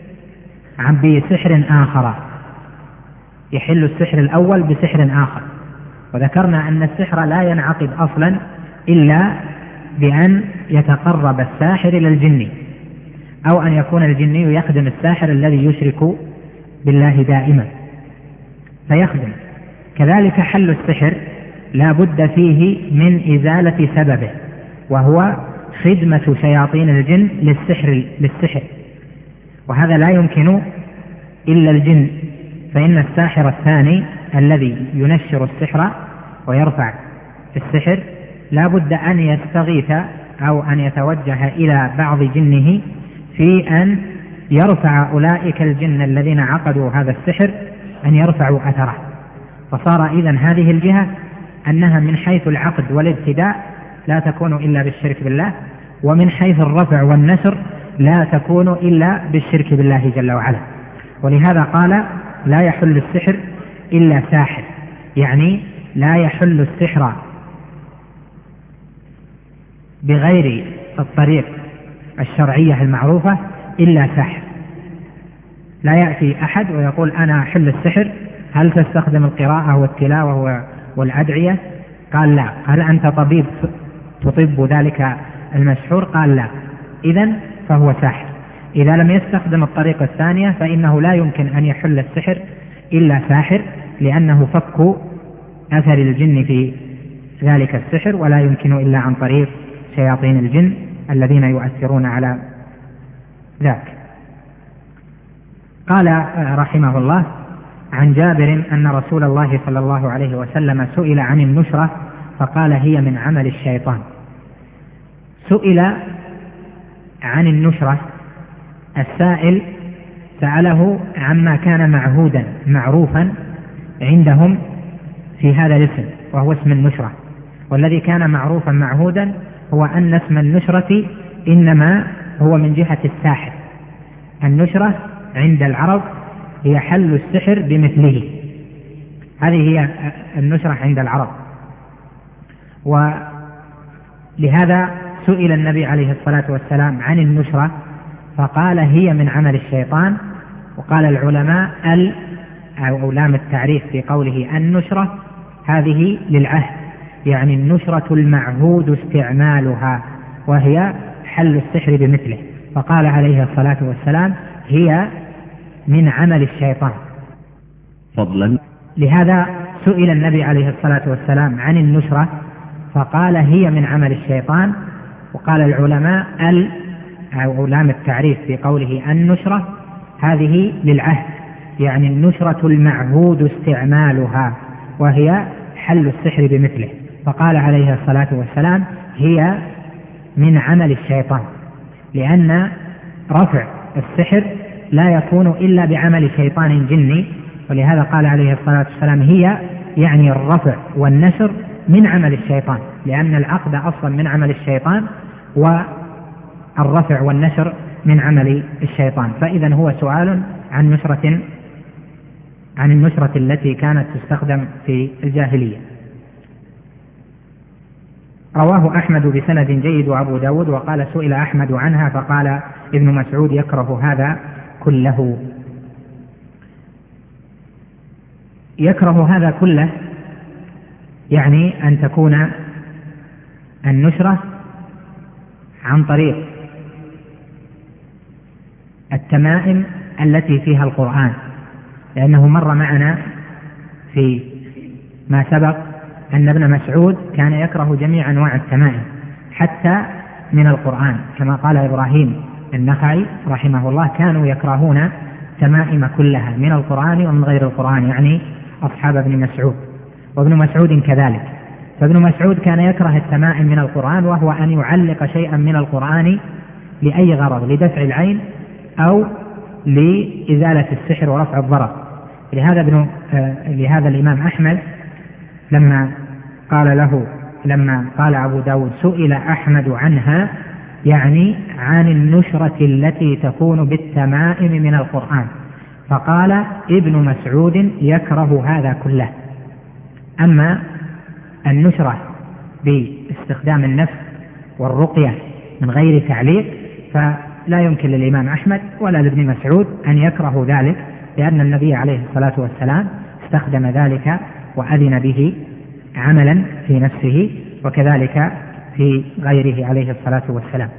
بسحر آخر، يحل السحر الأول بسحر آخر. وذكرنا أن السحر لا ينعقد أصلا إلا بأن يتقرب الساحر إلى الجن، أو أن يكون الجني يخدم الساحر الذي يشرك بالله دائما فيخدم. كذلك حل السحر لا بد فيه من إزالة سببه، وهو خدمة شياطين الجن للسحر، وهذا لا يمكن إلا الجن، فإن الساحر الثاني الذي ينشر السحر ويرفع السحر لا بد أن يستغيث أو أن يتوجه إلى بعض جنه في أن يرفع أولئك الجن الذين عقدوا هذا السحر أن يرفعوا أثره. فصار إذن هذه الجهة أنها من حيث العقد والابتداء لا تكون إلا بالشرك بالله، ومن حيث الرفع والنشر لا تكون إلا بالشرك بالله جل وعلا. ولهذا قال: لا يحل السحر إلا ساحر، يعني لا يحل السحر بغير الطريق الشرعية المعروفة إلا ساحر. لا يأتي أحد ويقول: أنا أحل السحر، هل تستخدم القراءة والتلاوة والأدعية؟ قال: لا. هل أنت طبيب تطب ذلك المسحور؟ قال: لا. إذن فهو ساحر. إذا لم يستخدم الطريقة الثانية فإنه لا يمكن أن يحل السحر إلا ساحر، لأنه فك أثر الجن في ذلك السحر، ولا يمكن إلا عن طريق شياطين الجن الذين يؤثرون على ذاك. قال رحمه الله: عن جابر أن رسول الله صلى الله عليه وسلم سئل عن النشرة فقال: هي من عمل الشيطان. سئل عن النشرة، السائل سأله عما كان معهودا معروفا عندهم في هذا الاسم، وهو اسم النشرة. والذي كان معروفا معهودا هو أن اسم النشرة إنما هو من جهة الساحر. النشرة عند العرب هي حل السحر بمثله، هذه هي النشرة عند العرب. ولهذا سئل النبي عليه الصلاة والسلام عن النشرة فقال: هي من عمل الشيطان. وقال العلماء أو لام التعريف في قوله النشرة هذه للعهد، يعني النشرة المعهود استعمالها، وهي حل السحر بمثله. فقال عليه الصلاة والسلام: هي من عمل الشيطان فضلا. لهذا سئل النبي عليه الصلاة والسلام عن النشرة فقال: هي من عمل الشيطان. وقال العلماء أو لام التعريف في قوله النشرة هذه للعهد، يعني النشرة المعهود استعمالها، وهي حل السحر بمثله. فقال عليه الصلاة والسلام: هي من عمل الشيطان، لأن رفع السحر لا يكون إلا بعمل شيطان جني. ولهذا قال عليه الصلاة والسلام: هي يعني الرفع والنشر من عمل الشيطان، لأن العقد أصلا من عمل الشيطان، والرفع والنشر من عمل الشيطان. فإذا هو سؤال عن النشرة التي كانت تستخدم في الجاهلية. رواه أحمد بسند جيد وأبو داود. وقال: سئل أحمد عنها فقال ابن مسعود: يكره هذا كله. يكره هذا كله يعني أن تكون النشرة عن طريق التمائم التي فيها القرآن، لأنه مر معنا في ما سبق أن ابن مسعود كان يكره جميع أنواع التمائم حتى من القرآن، كما قال إبراهيم النخعي رحمه الله: كانوا يكرهون التمائم كلها من القرآن ومن غير القرآن، يعني أصحاب ابن مسعود، وابن مسعود كذلك. فابن مسعود كان يكره التمائم من القرآن، وهو أن يعلق شيئا من القرآن لأي غرض، لدفع العين أو لإزالة السحر ورفع الضرر. لهذا الإمام أحمد لما قال أبو داود سئل أحمد عنها، يعني عن النشرة التي تكون بالتمائم من القرآن، فقال ابن مسعود يكره هذا كله. أما النشرة باستخدام النفس والرقية من غير تعليق فلا يمكن للإمام أحمد ولا لابن مسعود أن يكرهوا ذلك، لأن النبي عليه الصلاة والسلام استخدم ذلك وأذن به عملا في نفسه، وكذلك في غيره عليه الصلاة والسلام.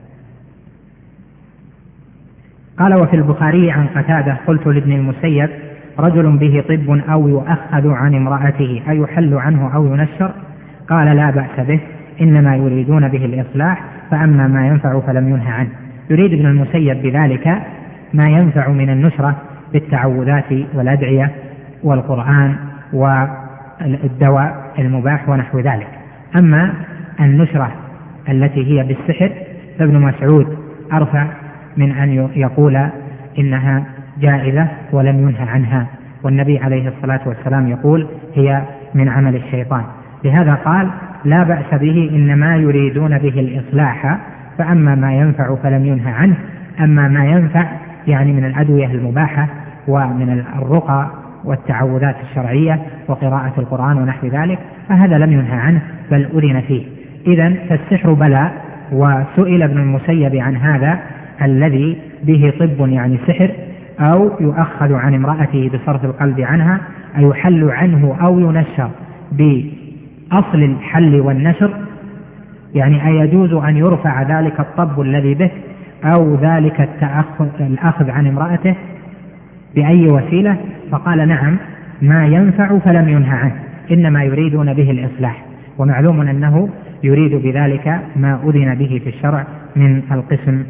قال: وفي البخاري عن قتادة قلت لابن المسيب: رجل به طب أو يؤخذ عن امرأته أيحل عنه أو ينشر؟ قال: لا بأس به، إنما يريدون به الإصلاح، فأما ما ينفع فلم ينه عنه. يريد ابن المسيب بذلك ما ينفع من النشرة بالتعوذات والأدعية والقرآن والدواء المباح ونحو ذلك. أما النشرة التي هي بالسحر فابن مسعود أرفع من أن يقول إنها جائزة ولم ينه عنها، والنبي عليه الصلاة والسلام يقول هي من عمل الشيطان. لهذا قال: لا بأس به، إنما يريدون به الإصلاح، فأما ما ينفع فلم ينه عنه. أما ما ينفع يعني من الأدوية المباحة ومن الرقى والتعوذات الشرعية وقراءة القرآن ونحو ذلك فهذا لم ينهى عنه بل أذن فيه. إذن فالسحر بلاء. وسئل ابن المسيب عن هذا الذي به طب يعني سحر أو يؤخذ عن امرأته بصرف القلب عنها، أيحل عنه أو ينشر بأصل الحل والنشر، يعني أيجوز أن يرفع ذلك الطب الذي به أو ذلك الأخذ عن امرأته بأي وسيلة؟ فقال: نعم، ما ينفع فلم ينهى عنه، إنما يريدون به الإصلاح. ومعلوم أنه يريد بذلك ما أذن به في الشرع من القسم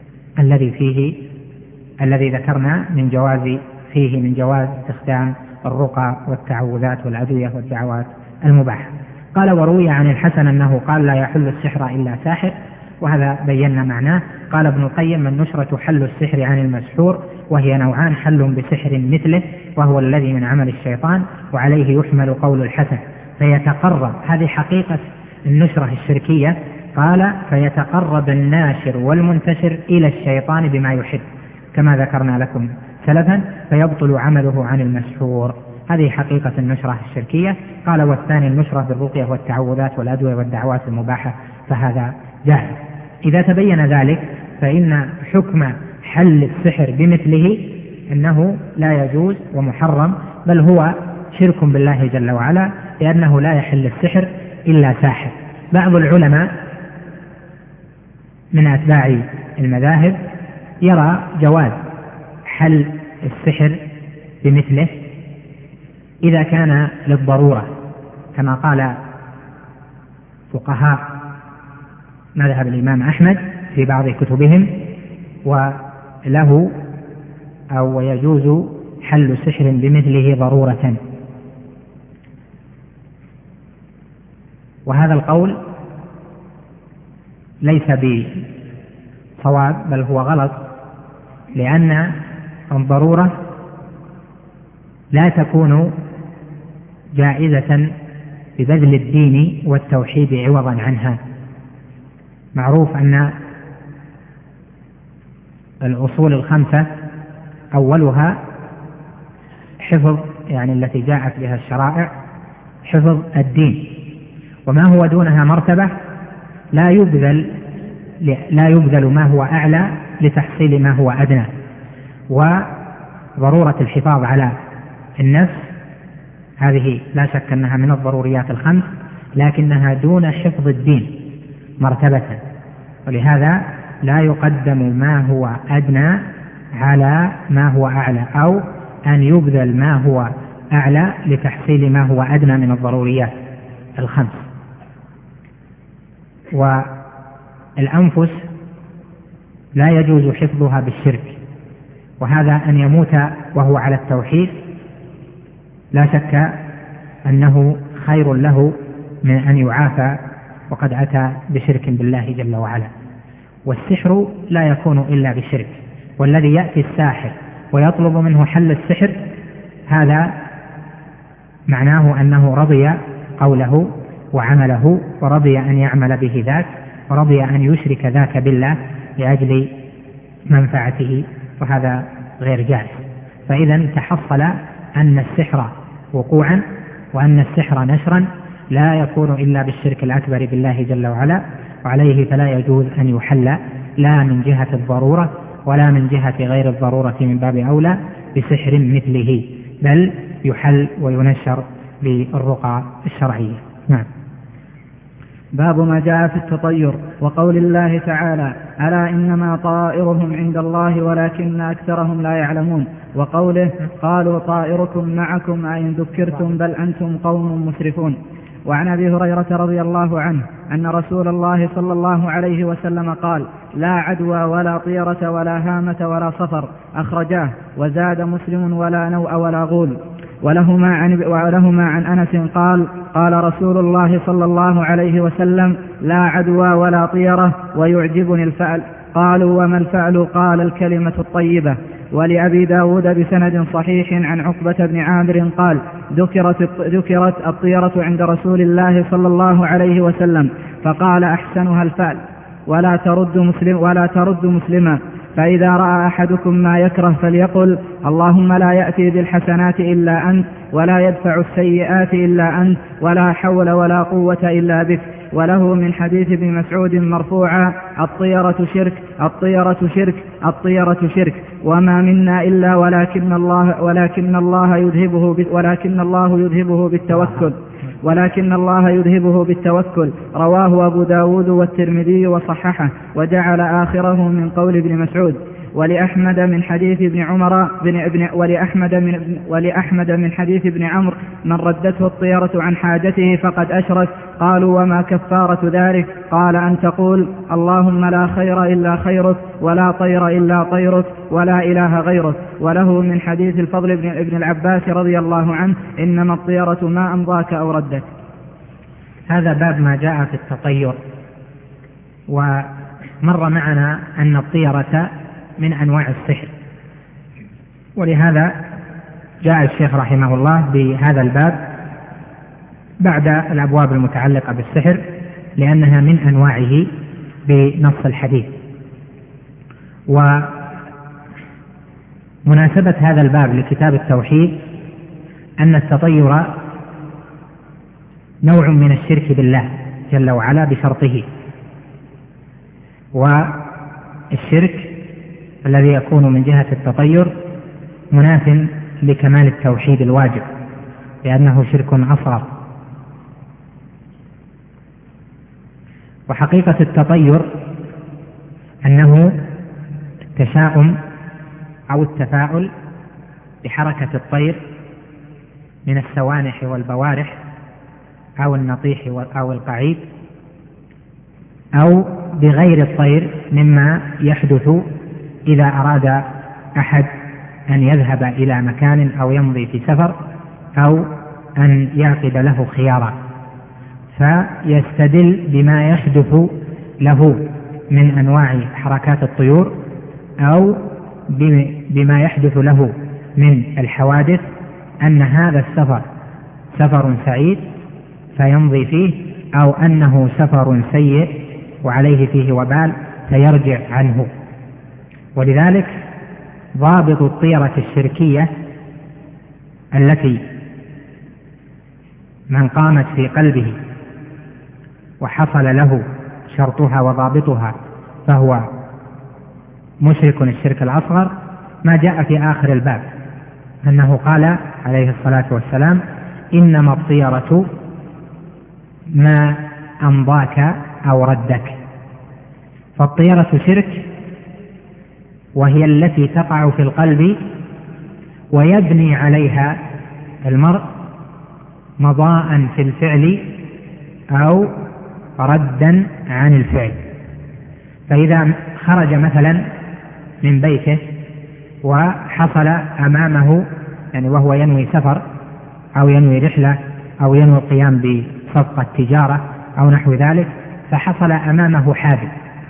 الذي ذكرنا من جواز استخدام الرقى والتعوذات والأدوية والدعوات المباحة. قال: وروي عن الحسن أنه قال: لا يحل السحر إلا ساحر، وهذا بينا معناه. قال ابن القيم: النشرة حل السحر عن المسحور، وهي نوعان: حل بسحر مثله وهو الذي من عمل الشيطان، وعليه يحمل قول الحسن، فيتقرب، هذه حقيقة النشرة الشركية، قال: فيتقرب الناشر والمنتشر إلى الشيطان بما يحب، كما ذكرنا لكم سلفا، فيبطل عمله عن المسحور. هذه حقيقة النشرة الشركية. قال: والثاني النشرة بالرقية والتعوذات والأدوية والدعوات المباحة، فهذا جائز. إذا تبين ذلك فإن حكم حل السحر بمثله أنه لا يجوز ومحرم، بل هو شرك بالله جل وعلا، لأنه لا يحل السحر إلا ساحر. بعض العلماء من أتباع المذاهب يرى جواز حل السحر بمثله إذا كان للضرورة، كما قال فقهاء مذهب الإمام أحمد في بعض كتبهم، وله أو ويجوز حل سحر بمثله ضرورة. وهذا القول ليس بصواب بل هو غلط، لأن الضرورة لا تكون جائزة ببذل الدين والتوحيد عوضا عنها. معروف أن الأصول الخمسة أولها حفظ، يعني التي جاءت بها الشرائع، حفظ الدين، وما هو دونها مرتبة لا يبذل ما هو أعلى لتحصيل ما هو أدنى. وضرورة الحفاظ على النفس هذه لا شك أنها من الضروريات الخمس، لكنها دون حفظ الدين مرتبة، ولهذا لا يقدم ما هو أدنى على ما هو أعلى، أو أن يبذل ما هو أعلى لتحصيل ما هو أدنى من الضروريات الخمس. والأنفس لا يجوز حفظها بالشرك، وهذا أن يموت وهو على التوحيد لا شك أنه خير له من أن يعافى وقد أتى بشرك بالله جل وعلا. والسحر لا يكون إلا بشرك، والذي يأتي الساحر ويطلب منه حل السحر هذا معناه أنه رضي قوله وعمله، ورضي أن يعمل به ذاك، ورضي أن يشرك ذاك بالله لأجل منفعته، وهذا غير جائز. فإذا تحصل أن السحر وقوعا وأن السحر نشرا لا يكون إلا بالشرك الأكبر بالله جل وعلا، وعليه فلا يجوز أن يحل لا من جهة الضرورة ولا من جهة غير الضرورة من باب أولى بسحر مثله، بل يحل وينشر بالرقى الشرعية. نعم. باب ما جاء في التطير وقول الله تعالى: ألا إنما طائرهم عند الله ولكن أكثرهم لا يعلمون، وقوله: قالوا طائركم معكم أئن ذكرتم بل أنتم قوم مسرفون. وعن أبي هريرة رضي الله عنه أن رسول الله صلى الله عليه وسلم قال: لا عدوى ولا طيرة ولا هامة ولا صفر، أخرجاه. وزاد مسلم: ولا نوء ولا غول. ولهما عن أنس قال: قال رسول الله صلى الله عليه وسلم: لا عدوى ولا طيرة ويعجبني الفعل. قالوا: وما الفعل؟ قال: الكلمة الطيبة. ولأبي داود بسند صحيح عن عقبة بن عامر قال: ذكرت الطيرة عند رسول الله صلى الله عليه وسلم فقال: أحسنها الفعل ولا ترد مسلما. فإذا رأى أحدكم ما يكره فليقل: اللهم لا يأتي بالحسنات إلا أنت ولا يدفع السيئات إلا أنت ولا حول ولا قوة إلا بك. وله من حديث ابن مسعود مرفوعا: الطيرة شرك، الطيرة شرك، الطيرة شرك، وما منا إلا ولكن الله يذهبه بالتوكل. رواه أبو داود والترمذي وصححه، وجعل آخره من قول ابن مسعود. ولأحمد من حديث ابن عمرو: من ردته الطيرة عن حاجته فقد أشرك. قالوا: وما كفارة ذلك؟ قال: أن تقول: اللهم لا خير إلا خيرك ولا طير إلا طيرك ولا إله غيرك. وله من حديث الفضل ابن العباس رضي الله عنه: إنما الطيرة ما أمضاك أو ردك. هذا باب ما جاء في التطير. ومر معنا أن الطيرة من أنواع السحر، ولهذا جاء الشيخ رحمه الله بهذا الباب بعد الأبواب المتعلقة بالسحر، لأنها من أنواعه بنص الحديث. ومناسبة هذا الباب لكتاب التوحيد أن التطير نوع من الشرك بالله جل وعلا بشرطه، والشرك الذي يكون من جهة التطير مناف لكمال التوحيد الواجب، لأنه شرك أصغر. وحقيقة التطير أنه التشاؤم أو التفاؤل بحركة الطير من السوانح والبوارح أو النطيح أو القعيد، أو بغير الطير مما يحدث إذا أراد أحد أن يذهب إلى مكان أو يمضي في سفر أو أن يعقد له خيارا، فيستدل بما يحدث له من أنواع حركات الطيور أو بما يحدث له من الحوادث أن هذا السفر سفر سعيد فيمضي فيه، أو أنه سفر سيء وعليه فيه وبال فيرجع عنه. ولذلك ضابط الطيرة الشركية التي من قامت في قلبه وحصل له شرطها وضابطها فهو مشرك الشرك الأصغر، ما جاء في آخر الباب أنه قال عليه الصلاة والسلام: إنما الطيرة ما أمضاك أو ردك. فالطيرة شرك، وهي التي تقع في القلب ويبني عليها المرء مضاء في الفعل أو ردا عن الفعل. فإذا خرج مثلا من بيته وحصل أمامه يعني وهو ينوي سفر أو ينوي رحلة أو ينوي القيام بصفقة تجارة أو نحو ذلك، فحصل أمامه حادث،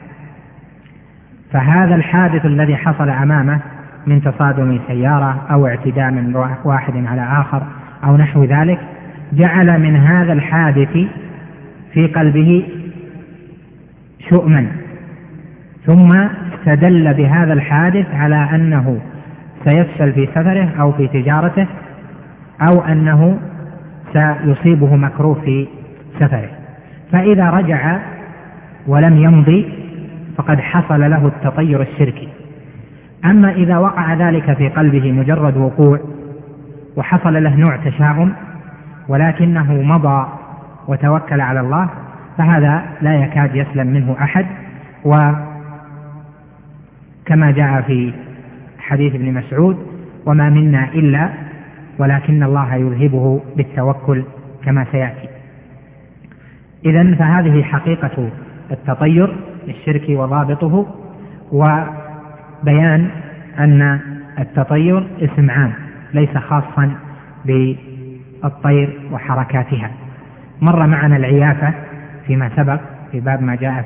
فهذا الحادث الذي حصل أمامه من تصادم سيارة أو اعتداء من واحد على آخر أو نحو ذلك جعل من هذا الحادث في قلبه شؤما، ثم استدل بهذا الحادث على أنه سيفشل في سفره أو في تجارته أو أنه سيصيبه مكروه في سفره، فإذا رجع ولم يمضي فقد حصل له التطير الشركي. أما إذا وقع ذلك في قلبه مجرد وقوع وحصل له نوع تشاؤم ولكنه مضى وتوكل على الله، فهذا لا يكاد يسلم منه أحد. وكما جاء في حديث ابن مسعود: وما منا إلا ولكن الله يذهبه بالتوكل كما سيأتي. إذن فهذه حقيقة التطير الشركي وضابطه، وبيان أن التطير اسم عام ليس خاصا بالطير وحركاتها. مر معنا العيافة فيما سبق في باب ما جاء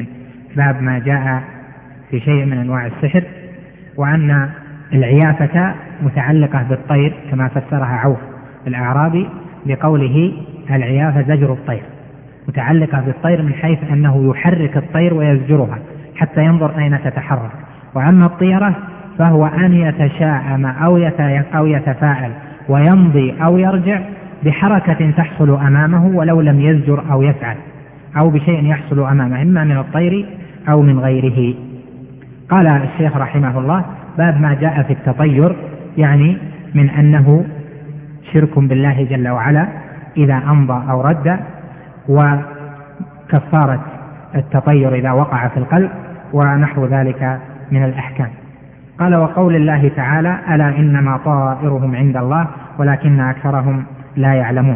في شيء من أنواع السحر، وأن العيافة متعلقة بالطير كما فسرها عوف الأعرابي بقوله: العيافة زجر الطير، متعلقة بالطير من حيث أنه يحرك الطير ويزجرها حتى ينظر أين تتحرك. وأما الطيرة فهو أن يتشاءم أو يتفاءل ويمضي أو يرجع بحركة تحصل أمامه ولو لم يزجر أو يفعل، أو بشيء يحصل أمامه إما من الطير أو من غيره. قال الشيخ رحمه الله: باب ما جاء في التطير، يعني من أنه شرك بالله جل وعلا إذا أمضى أو رد، وكفارة التطير إذا وقع في القلب، ونحو ذلك من الأحكام. قال: وقول الله تعالى: ألا إنما طائرهم عند الله ولكن أكثرهم لا يعلمون.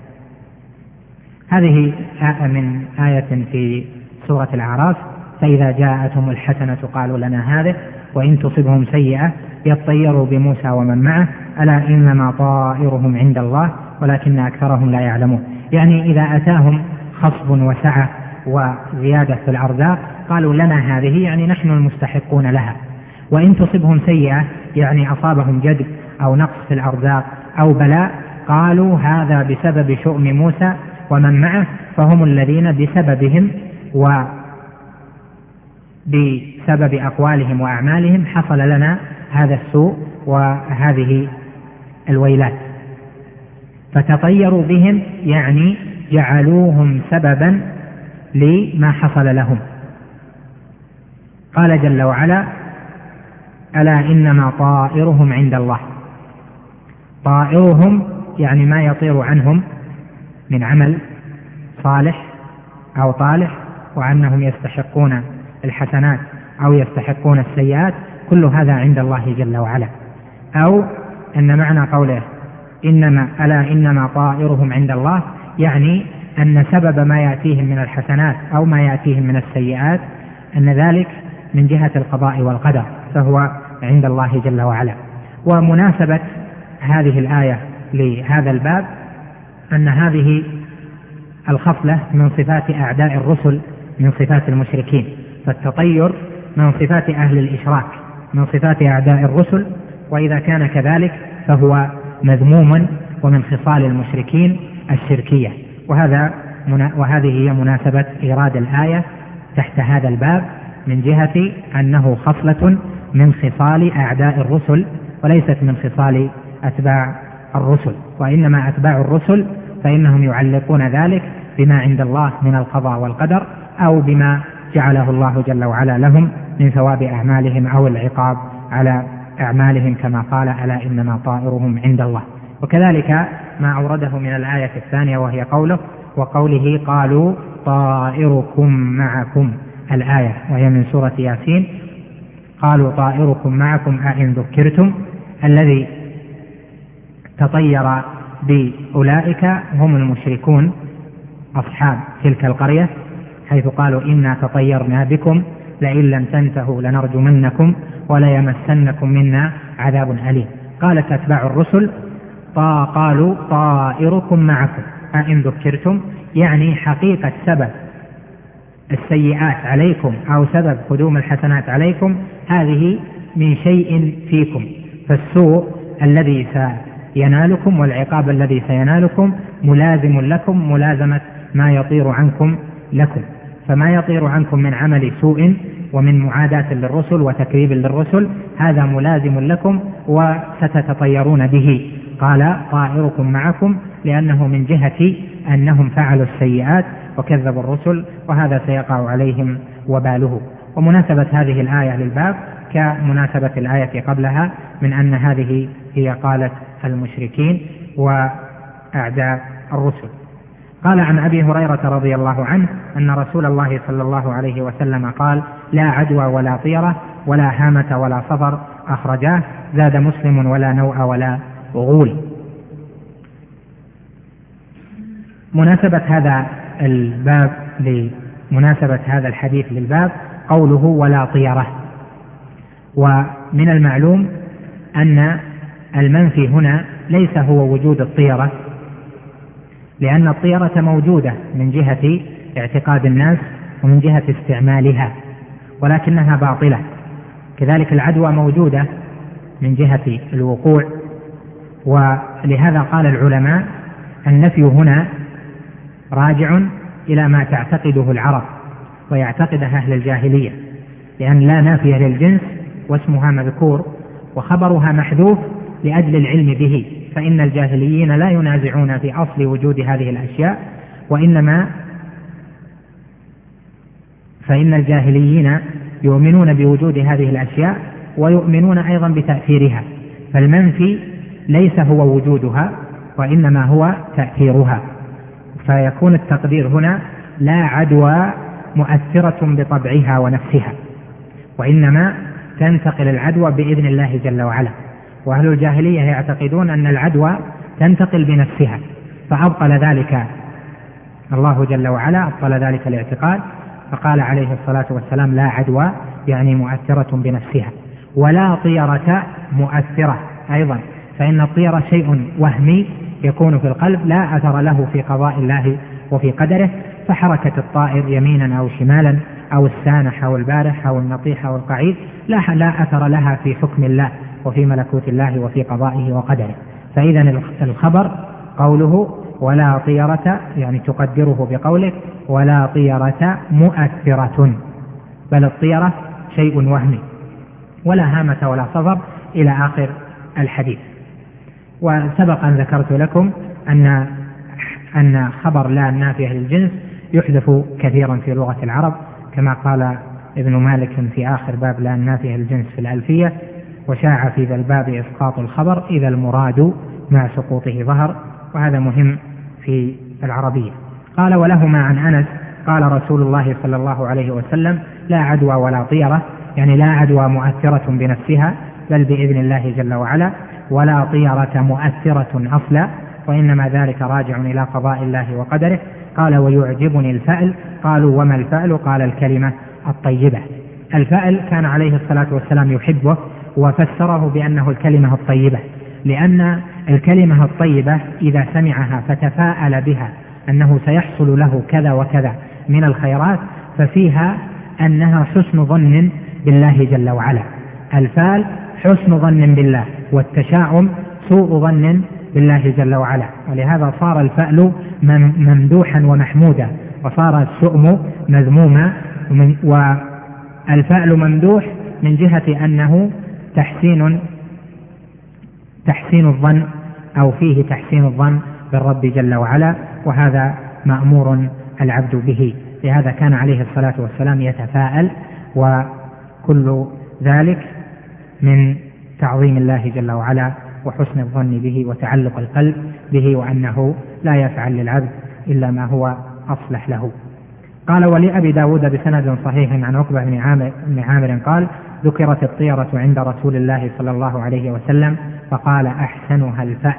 هذه من آية في سورة الأعراف: فإذا جاءتهم الحسنة قالوا لنا هذه وإن تصبهم سيئة يطيروا بموسى ومن معه ألا إنما طائرهم عند الله ولكن أكثرهم لا يعلمون. يعني إذا أتاهم خصب وسعة وزيادة في الأرزاق قالوا لنا هذه، يعني نحن المستحقون لها. وإن تصبهم سيئة يعني أصابهم جدب أو نقص في الأرزاق أو بلاء قالوا هذا بسبب شؤم موسى ومن معه، فهم الذين بسببهم وبسبب أقوالهم وأعمالهم حصل لنا هذا السوء وهذه الويلات. فتطيروا بهم يعني جعلوهم سببا لما حصل لهم. قال جل وعلا: ألا إنما طائرهم عند الله. طائرهم يعني ما يطير عنهم من عمل صالح أو طالح، وأنهم يستحقون الحسنات أو يستحقون السيئات، كل هذا عند الله جل وعلا. أو أن معنى قوله ألا إنما طائرهم عند الله يعني أن سبب ما يأتيهم من الحسنات أو ما يأتيهم من السيئات أن ذلك من جهة القضاء والقدر، فهو عند الله جل وعلا. ومناسبة هذه الآية لهذا الباب أن هذه الخصلة من صفات أعداء الرسل، من صفات المشركين، فالتطير من صفات أهل الإشراك، من صفات أعداء الرسل، وإذا كان كذلك فهو مذموم ومن خصال المشركين الشركية. وهذه هي مناسبة إيراد الآية تحت هذا الباب، من جهة أنه خصلة من خصال أعداء الرسل وليست من خصال أتباع الرسل. وإنما أتباع الرسل فإنهم يعلقون ذلك بما عند الله من القضاء والقدر، أو بما جعله الله جل وعلا لهم من ثواب أعمالهم أو العقاب على أعمالهم، كما قال: ألا إنما طائرهم عند الله. وكذلك ما أورده من الآية الثانية وهي وقوله: قالوا طائركم معكم، الآية وهي من سورة ياسين: قالوا طائركم معكم أئن ذكرتم. الذي تطير بأولئك هم المشركون أصحاب تلك القرية، حيث قالوا إنا تطيرنا بكم لئن لم تنتهوا لنرجمنكم وليمسنكم منا عذاب أليم. قالت أتباع الرسل قالوا طائركم معكم أئن ذكرتم، يعني حقيقة سبب السيئات عليكم أو سبب قدوم الحسنات عليكم هذه من شيء فيكم، فالسوء الذي سينالكم والعقاب الذي سينالكم ملازم لكم ملازمة ما يطير عنكم لكم، فما يطير عنكم من عمل سوء ومن معاداة للرسل وتكذيب للرسل هذا ملازم لكم وستتطيرون به. قال طائركم معكم لأنه من جهة أنهم فعلوا السيئات وكذبوا الرسل، وهذا سيقع عليهم وباله. ومناسبة هذه الآية للباب كمناسبة الآية قبلها من أن هذه هي قالت المشركين وأعداء الرسل. قال عن أبي هريرة رضي الله عنه أن رسول الله صلى الله عليه وسلم قال: لا عدوى ولا طيرة ولا هامة ولا صفر، أخرجاه. زاد مسلم: ولا نوء ولا غول. مناسبة هذا الباب لمناسبة هذا الحديث للباب قوله ولا طيرة. ومن المعلوم أن المنفي هنا ليس هو وجود الطيرة، لأن الطيرة موجودة من جهة اعتقاد الناس ومن جهة استعمالها ولكنها باطلة. كذلك العدوى موجودة من جهة الوقوع، ولهذا قال العلماء النفي هنا راجع إلى ما تعتقده العرب ويعتقده أهل الجاهلية، لأن لا نافية للجنس واسمها مذكور وخبرها محذوف لأجل العلم به، فإن الجاهليين لا ينازعون في أصل وجود هذه الأشياء، فإن الجاهليين يؤمنون بوجود هذه الأشياء ويؤمنون أيضا بتأثيرها، فالمنفي ليس هو وجودها وإنما هو تأثيرها، فيكون التقدير هنا لا عدوى مؤثرة بطبعها ونفسها، وإنما تنتقل العدوى بإذن الله جل وعلا. وأهل الجاهلية يعتقدون أن العدوى تنتقل بنفسها، فأبطل ذلك الله جل وعلا، أبطل ذلك الاعتقاد، فقال عليه الصلاة والسلام لا عدوى يعني مؤثرة بنفسها. ولا طيرة مؤثرة أيضا، فإن الطيرة شيء وهمي يكون في القلب لا أثر له في قضاء الله وفي قدره، فحركة الطائر يمينا أو شمالا أو السانح أو البارح أو النطيح أو القعيد لا أثر لها في حكم الله وفي ملكوت الله وفي قضائه وقدره. فإذا الخبر قوله ولا طيرة يعني تقدره بقولك ولا طيرة مؤثرة، بل الطيرة شيء وهمي، ولا هامة ولا صفر إلى آخر الحديث. وسبق أن ذكرت لكم أن خبر لا النافية للجنس يحذف كثيرا في لغة العرب، كما قال ابن مالك في آخر باب لا النافية للجنس في الألفية: وشاع في ذا الباب إسقاط الخبر إذا المراد مع سقوطه ظهر. وهذا مهم في العربية. قال ولهما عن أنس قال رسول الله صلى الله عليه وسلم: لا عدوى ولا طيرة، يعني لا عدوى مؤثرة بنفسها بل بإذن الله جل وعلا، ولا طيرة مؤثرة أصلا، وإنما ذلك راجع إلى قضاء الله وقدره. قال ويعجبني الفأل. قالوا وما الفأل؟ قال الكلمة الطيبة. الفأل كان عليه الصلاة والسلام يحبه وفسره بأنه الكلمة الطيبة، لأن الكلمة الطيبة إذا سمعها فتفاءل بها أنه سيحصل له كذا وكذا من الخيرات ففيها أنها حسن ظن بالله جل وعلا. الفال حسن ظن بالله، والتشاؤم سوء ظن بالله جل وعلا، ولهذا صار الفأل ممدوحا ومحمودا، وصار السؤم مذموما. والفأل ممدوح من جهة أنه تحسين الظن أو فيه تحسين الظن بالرب جل وعلا، وهذا مأمور العبد به. لهذا كان عليه الصلاة والسلام يتفاءل، وكل ذلك من تعظيم الله جل وعلا وحسن الظن به وتعلق القلب به، وأنه لا يفعل للعبد إلا ما هو أصلح له. قال ولأبي داود بسند صحيح عن عقبة بن عامر قال: ذكرت الطيرة عند رسول الله صلى الله عليه وسلم فقال: أحسنها الفأل.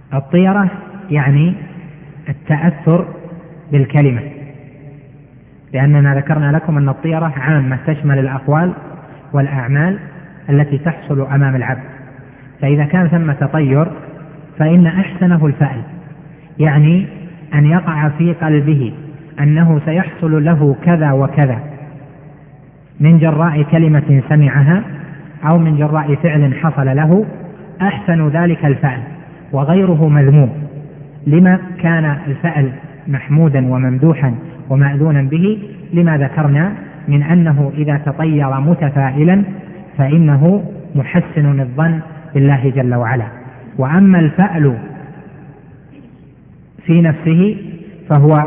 الطيرة يعني التأثر بالكلمة، لأننا ذكرنا لكم أن الطيرة عامة تشمل الأقوال والأعمال التي تحصل أمام العبد. فإذا كان ثم تطير فإن أحسنه الفعل، يعني أن يقع في قلبه أنه سيحصل له كذا وكذا من جراء كلمة سمعها أو من جراء فعل حصل له، أحسن ذلك الفعل وغيره مذموم، لما كان الفعل محمودا وممدوحا ومأذونا به، لما ذكرنا من أنه إذا تطير متفائلا فإنه محسن الظن بالله جل وعلا. وأما الفعل في نفسه فهو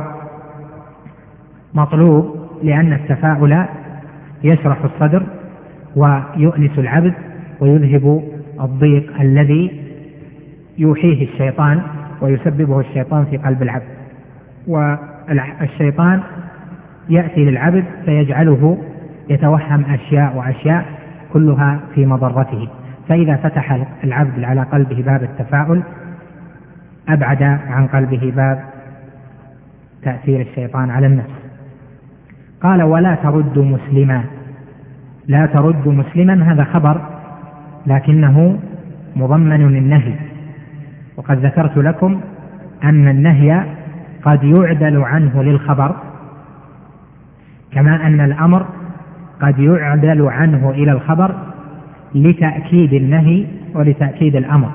مطلوب، لأن التفاؤل يشرح الصدر ويؤنس العبد ويذهب الضيق الذي يوحيه الشيطان ويسببه الشيطان في قلب العبد. والشيطان يأتي للعبد فيجعله يتوهم أشياء وأشياء كلها في مضرته، فإذا فتح العبد على قلبه باب التفاؤل أبعد عن قلبه باب تأثير الشيطان على النفس. قال ولا ترد مسلما. لا ترد مسلما هذا خبر لكنه مضمن للنهي، وقد ذكرت لكم أن النهي قد يعدل عنه للخبر، كما أن الأمر قد يعدل عنه إلى الخبر لتأكيد النهي ولتأكيد الأمر.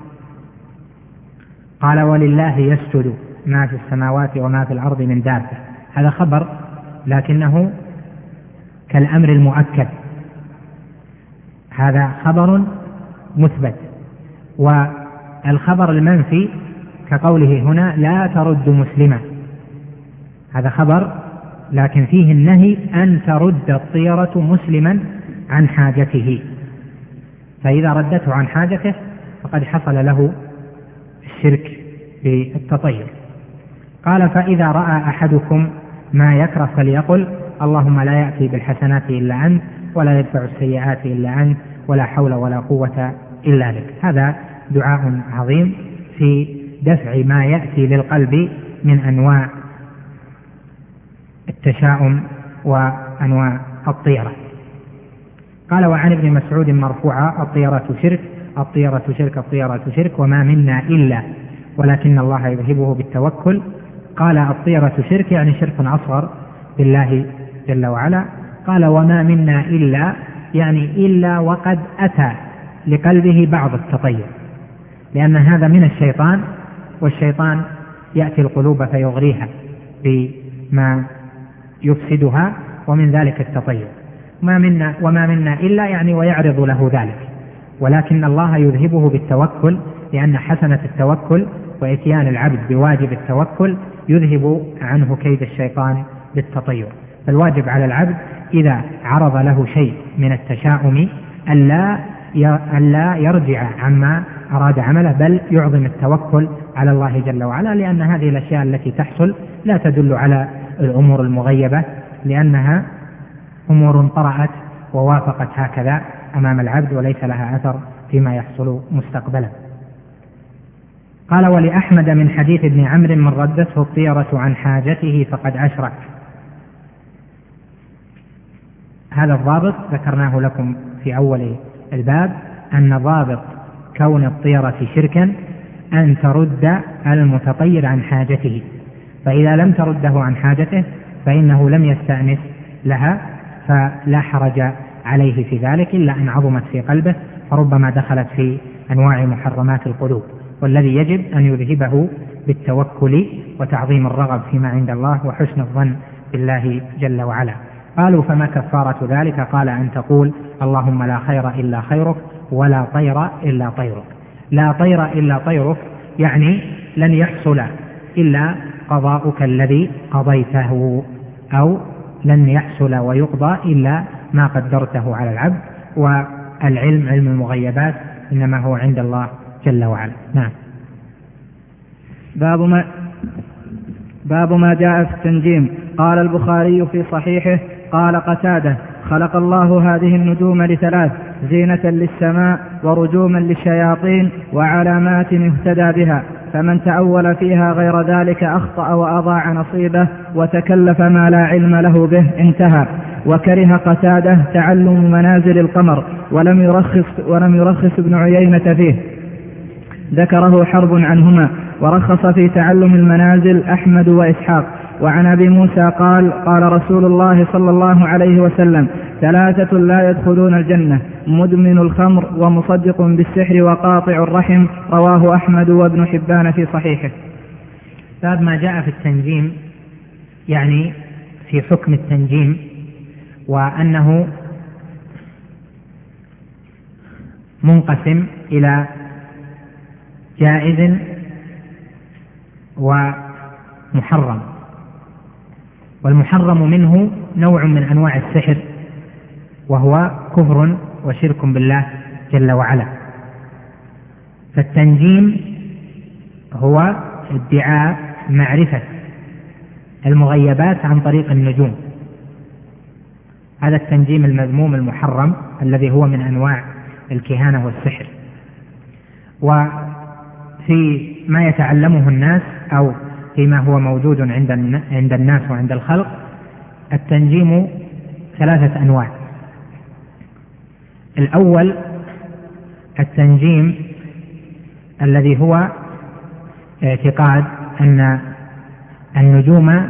قال ولله يسجد ما في السماوات وما في الأرض من دابة، هذا خبر لكنه كالأمر المؤكد، هذا خبر مثبت. والخبر المنفي كقوله هنا لا ترد مسلما، هذا خبر لكن فيه النهي أن ترد الطيرة مسلما عن حاجته، فإذا ردته عن حاجته فقد حصل له الشرك بالتطير. قال فإذا رأى أحدكم ما يكره فليقل اللهم لا يأتي بالحسنات إلا أنت ولا يدفع السيئات إلا أنت ولا حول ولا قوة إلا بك. هذا دعاء عظيم في دفع ما يأتي للقلب من أنواع التشاؤم وأنواع الطيرة. قال وعن ابن مسعود مرفوعا الطيرة شرك الطيرة شرك الطيرة شرك وما منا إلا ولكن الله يذهبه بالتوكل. قال الطيرة شرك يعني شرك أصغر بالله جل وعلا. قال وما منا إلا يعني إلا وقد أتى لقلبه بعض التطير، لأن هذا من الشيطان، والشيطان يأتي القلوب فيغريها بما يفسدها، ومن ذلك التطير. وما منا إلا يعني ويعرض له ذلك، ولكن الله يذهبه بالتوكل، لأن حسنة التوكل وإتيان العبد بواجب التوكل يذهب عنه كيد الشيطان بالتطير. فالواجب على العبد إذا عرض له شيء من التشاؤم ألا يرجع عما أراد عمله، بل يعظم التوكل على الله جل وعلا، لأن هذه الأشياء التي تحصل لا تدل على الأمور المغيبة، لأنها أمور طرأت ووافقت هكذا أمام العبد وليس لها أثر فيما يحصل مستقبلا. قال ولأحمد من حديث ابن عمرو من ردته الطيرة عن حاجته فقد أشرك. هذا الضابط ذكرناه لكم في أول الباب، أن ضابط كون الطيرة شركا أن ترد المتطير عن حاجته، فإذا لم ترده عن حاجته فإنه لم يستأنس لها، فلا حرج عليه في ذلك إلا أن عظمت في قلبه، فربما دخلت في أنواع محرمات القلوب، والذي يجب أن يذهبه بالتوكل وتعظيم الرغب فيما عند الله وحسن الظن بالله جل وعلا. قالوا فما كفارة ذلك؟ قال أن تقول اللهم لا خير إلا خيرك ولا طير إلا طيرك. لا طير إلا طيرك يعني لن يحصل إلا قضاؤك الذي قضيته، أو لن يحصل ويقضى إلا ما قدرته على العبد، والعلم علم المغيبات إنما هو عند الله جل وعلا. نعم. باب ما جاء في التنجيم. قال البخاري في صحيحه قال قتادة خلق الله هذه النجوم لثلاث: زينة للسماء ورجوما للشياطين وعلامات يهتدى بها، فمن تأول فيها غير ذلك أخطأ وأضاع نصيبه وتكلف ما لا علم له به، انتهى. وكره قتادة تعلم منازل القمر ولم يرخص ابن عيينة فيه، ذكره حرب عنهما، ورخص في تعلم المنازل أحمد وإسحاق. وعن أبي موسى قال: قال رسول الله صلى الله عليه وسلم: 3 لا يدخلون الجنة: مدمن الخمر، ومصدق بالسحر، وقاطع الرحم. رواه أحمد وابن حبان في صحيحه. باب ما جاء في التنجيم، يعني في حكم التنجيم، وأنه منقسم إلى جائز ومحرم. والمحرم منه نوع من أنواع السحر، وهو كفر وشرك بالله جل وعلا. فالتنجيم هو ادعاء معرفة المغيبات عن طريق النجوم، هذا التنجيم المذموم المحرم الذي هو من أنواع الكهانة والسحر. وفي ما يتعلمه الناس أو فيما هو موجود عند الناس وعند الخلق، التنجيم 3 أنواع. الأول التنجيم الذي هو اعتقاد أن النجوم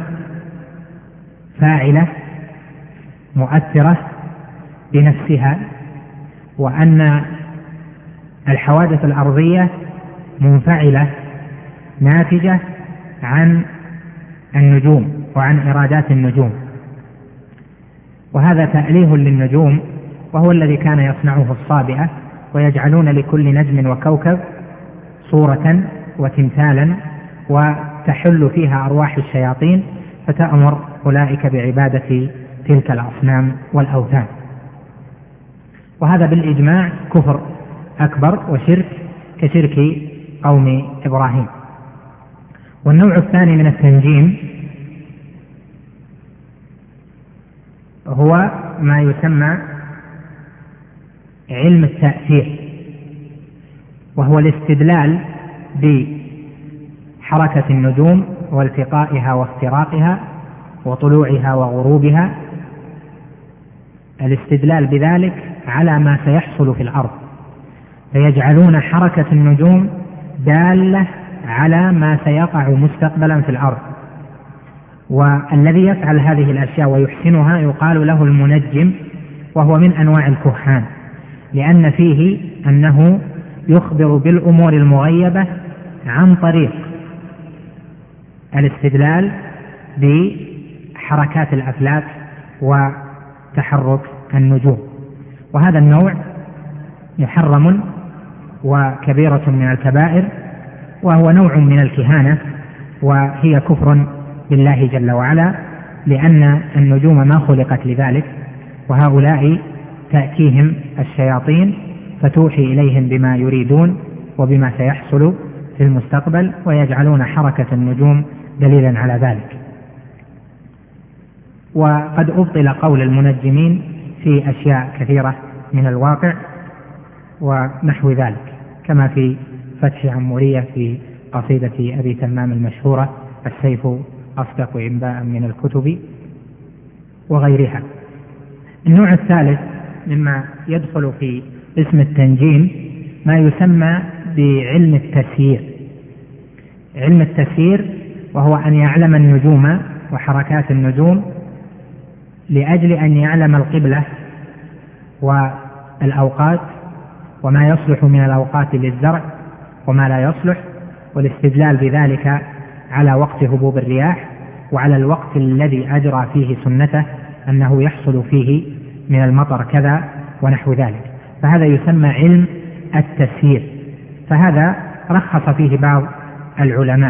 فاعلة مؤثرة بنفسها، وأن الحوادث الأرضية منفعلة ناتجة عن النجوم وعن إرادات النجوم. وهذا تأليه للنجوم، وهو الذي كان يصنعه الصابئة، ويجعلون لكل نجم وكوكب صورة وتمثالا وتحل فيها أرواح الشياطين، فتأمر أولئك بعبادة تلك الأصنام والأوثان. وهذا بالإجماع كفر أكبر وشرك كشرك قوم إبراهيم. والنوع الثاني من التنجيم هو ما يسمى علم التأثير، وهو الاستدلال بحركة النجوم والتقائها وافتراقها وطلوعها وغروبها، الاستدلال بذلك على ما سيحصل في الأرض، فيجعلون حركة النجوم دالة على ما سيقع مستقبلا في الأرض. والذي يفعل هذه الأشياء ويحسنها يقال له المنجم، وهو من أنواع الكهان، لأن فيه أنه يخبر بالأمور المغيبة عن طريق الاستدلال بحركات الأفلاك وتحرك النجوم. وهذا النوع محرم وكبيرة من الكبائر، وهو نوع من الكهانة، وهي كفر بالله جل وعلا، لأن النجوم ما خلقت لذلك، وهؤلاء تأتيهم الشياطين فتوحي إليهم بما يريدون وبما سيحصل في المستقبل، ويجعلون حركة النجوم دليلا على ذلك. وقد أبطل قول المنجمين في أشياء كثيرة من الواقع ونحو ذلك، كما في فتح عمورية في قصيدة أبي تمام المشهورة: السيف أصدق إنباء من الكتب، وغيرها. النوع الثالث مما يدخل في اسم التنجيم ما يسمى بعلم التسيير. علم التسيير وهو أن يعلم النجوم وحركات النجوم لأجل أن يعلم القبلة والأوقات، وما يصلح من الأوقات للزرع وما لا يصلح، والاستدلال بذلك على وقت هبوب الرياح وعلى الوقت الذي أجرى فيه سنته أنه يحصل فيه من المطر كذا ونحو ذلك، فهذا يسمى علم التسيير. فهذا رخص فيه بعض العلماء،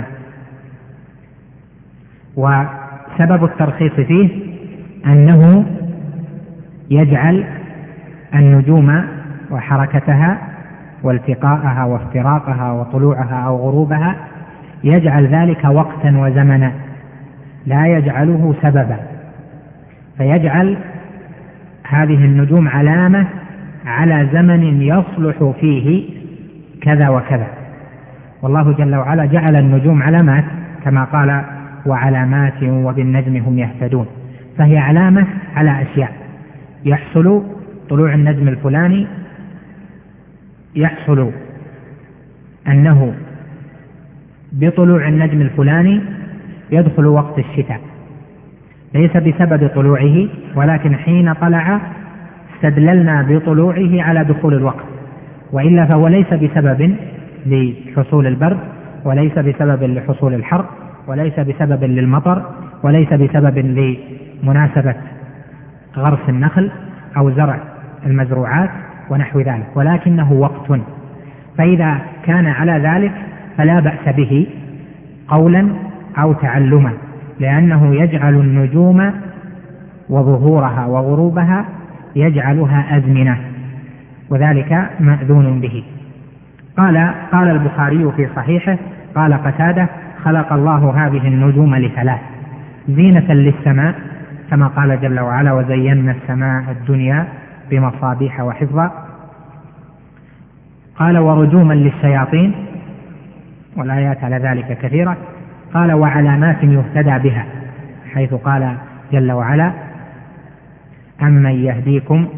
وسبب الترخيص فيه أنه يجعل النجوم وحركتها والتقاءها وافتراقها وطلوعها أو غروبها، يجعل ذلك وقتا وزمنا، لا يجعله سببا، فيجعل هذه النجوم علامة على زمن يصلح فيه كذا وكذا. والله جل وعلا جعل النجوم علامات كما قال وعلامات وبالنجم هم يهتدون، فهي علامة على أشياء. يحصل طلوع النجم الفلاني، يحصل أنه بطلوع النجم الفلاني يدخل وقت الشتاء، ليس بسبب طلوعه، ولكن حين طلع استدللنا بطلوعه على دخول الوقت، وإلا فهو ليس بسبب لحصول البرد، وليس بسبب لحصول الحر، وليس بسبب للمطر، وليس بسبب لمناسبة غرس النخل أو زرع المزروعات ونحو ذلك، ولكنه وقت. فإذا كان على ذلك فلا بأس به قولا أو تعلما، لأنه يجعل النجوم وظهورها وغروبها يجعلها أزمنة، وذلك مأذون به. قال البخاري في صحيحه قال قتادة: خلق الله هذه النجوم لثلاث: زينة للسماء كما قال جل وعلا: وزينا السماء الدنيا بمصابيح وحفظا. قال: ورجوما للشياطين، والآيات على ذلك كثيرة. قال: وعلامات يهتدى بها، حيث قال جل وعلا: أمن يهديكم،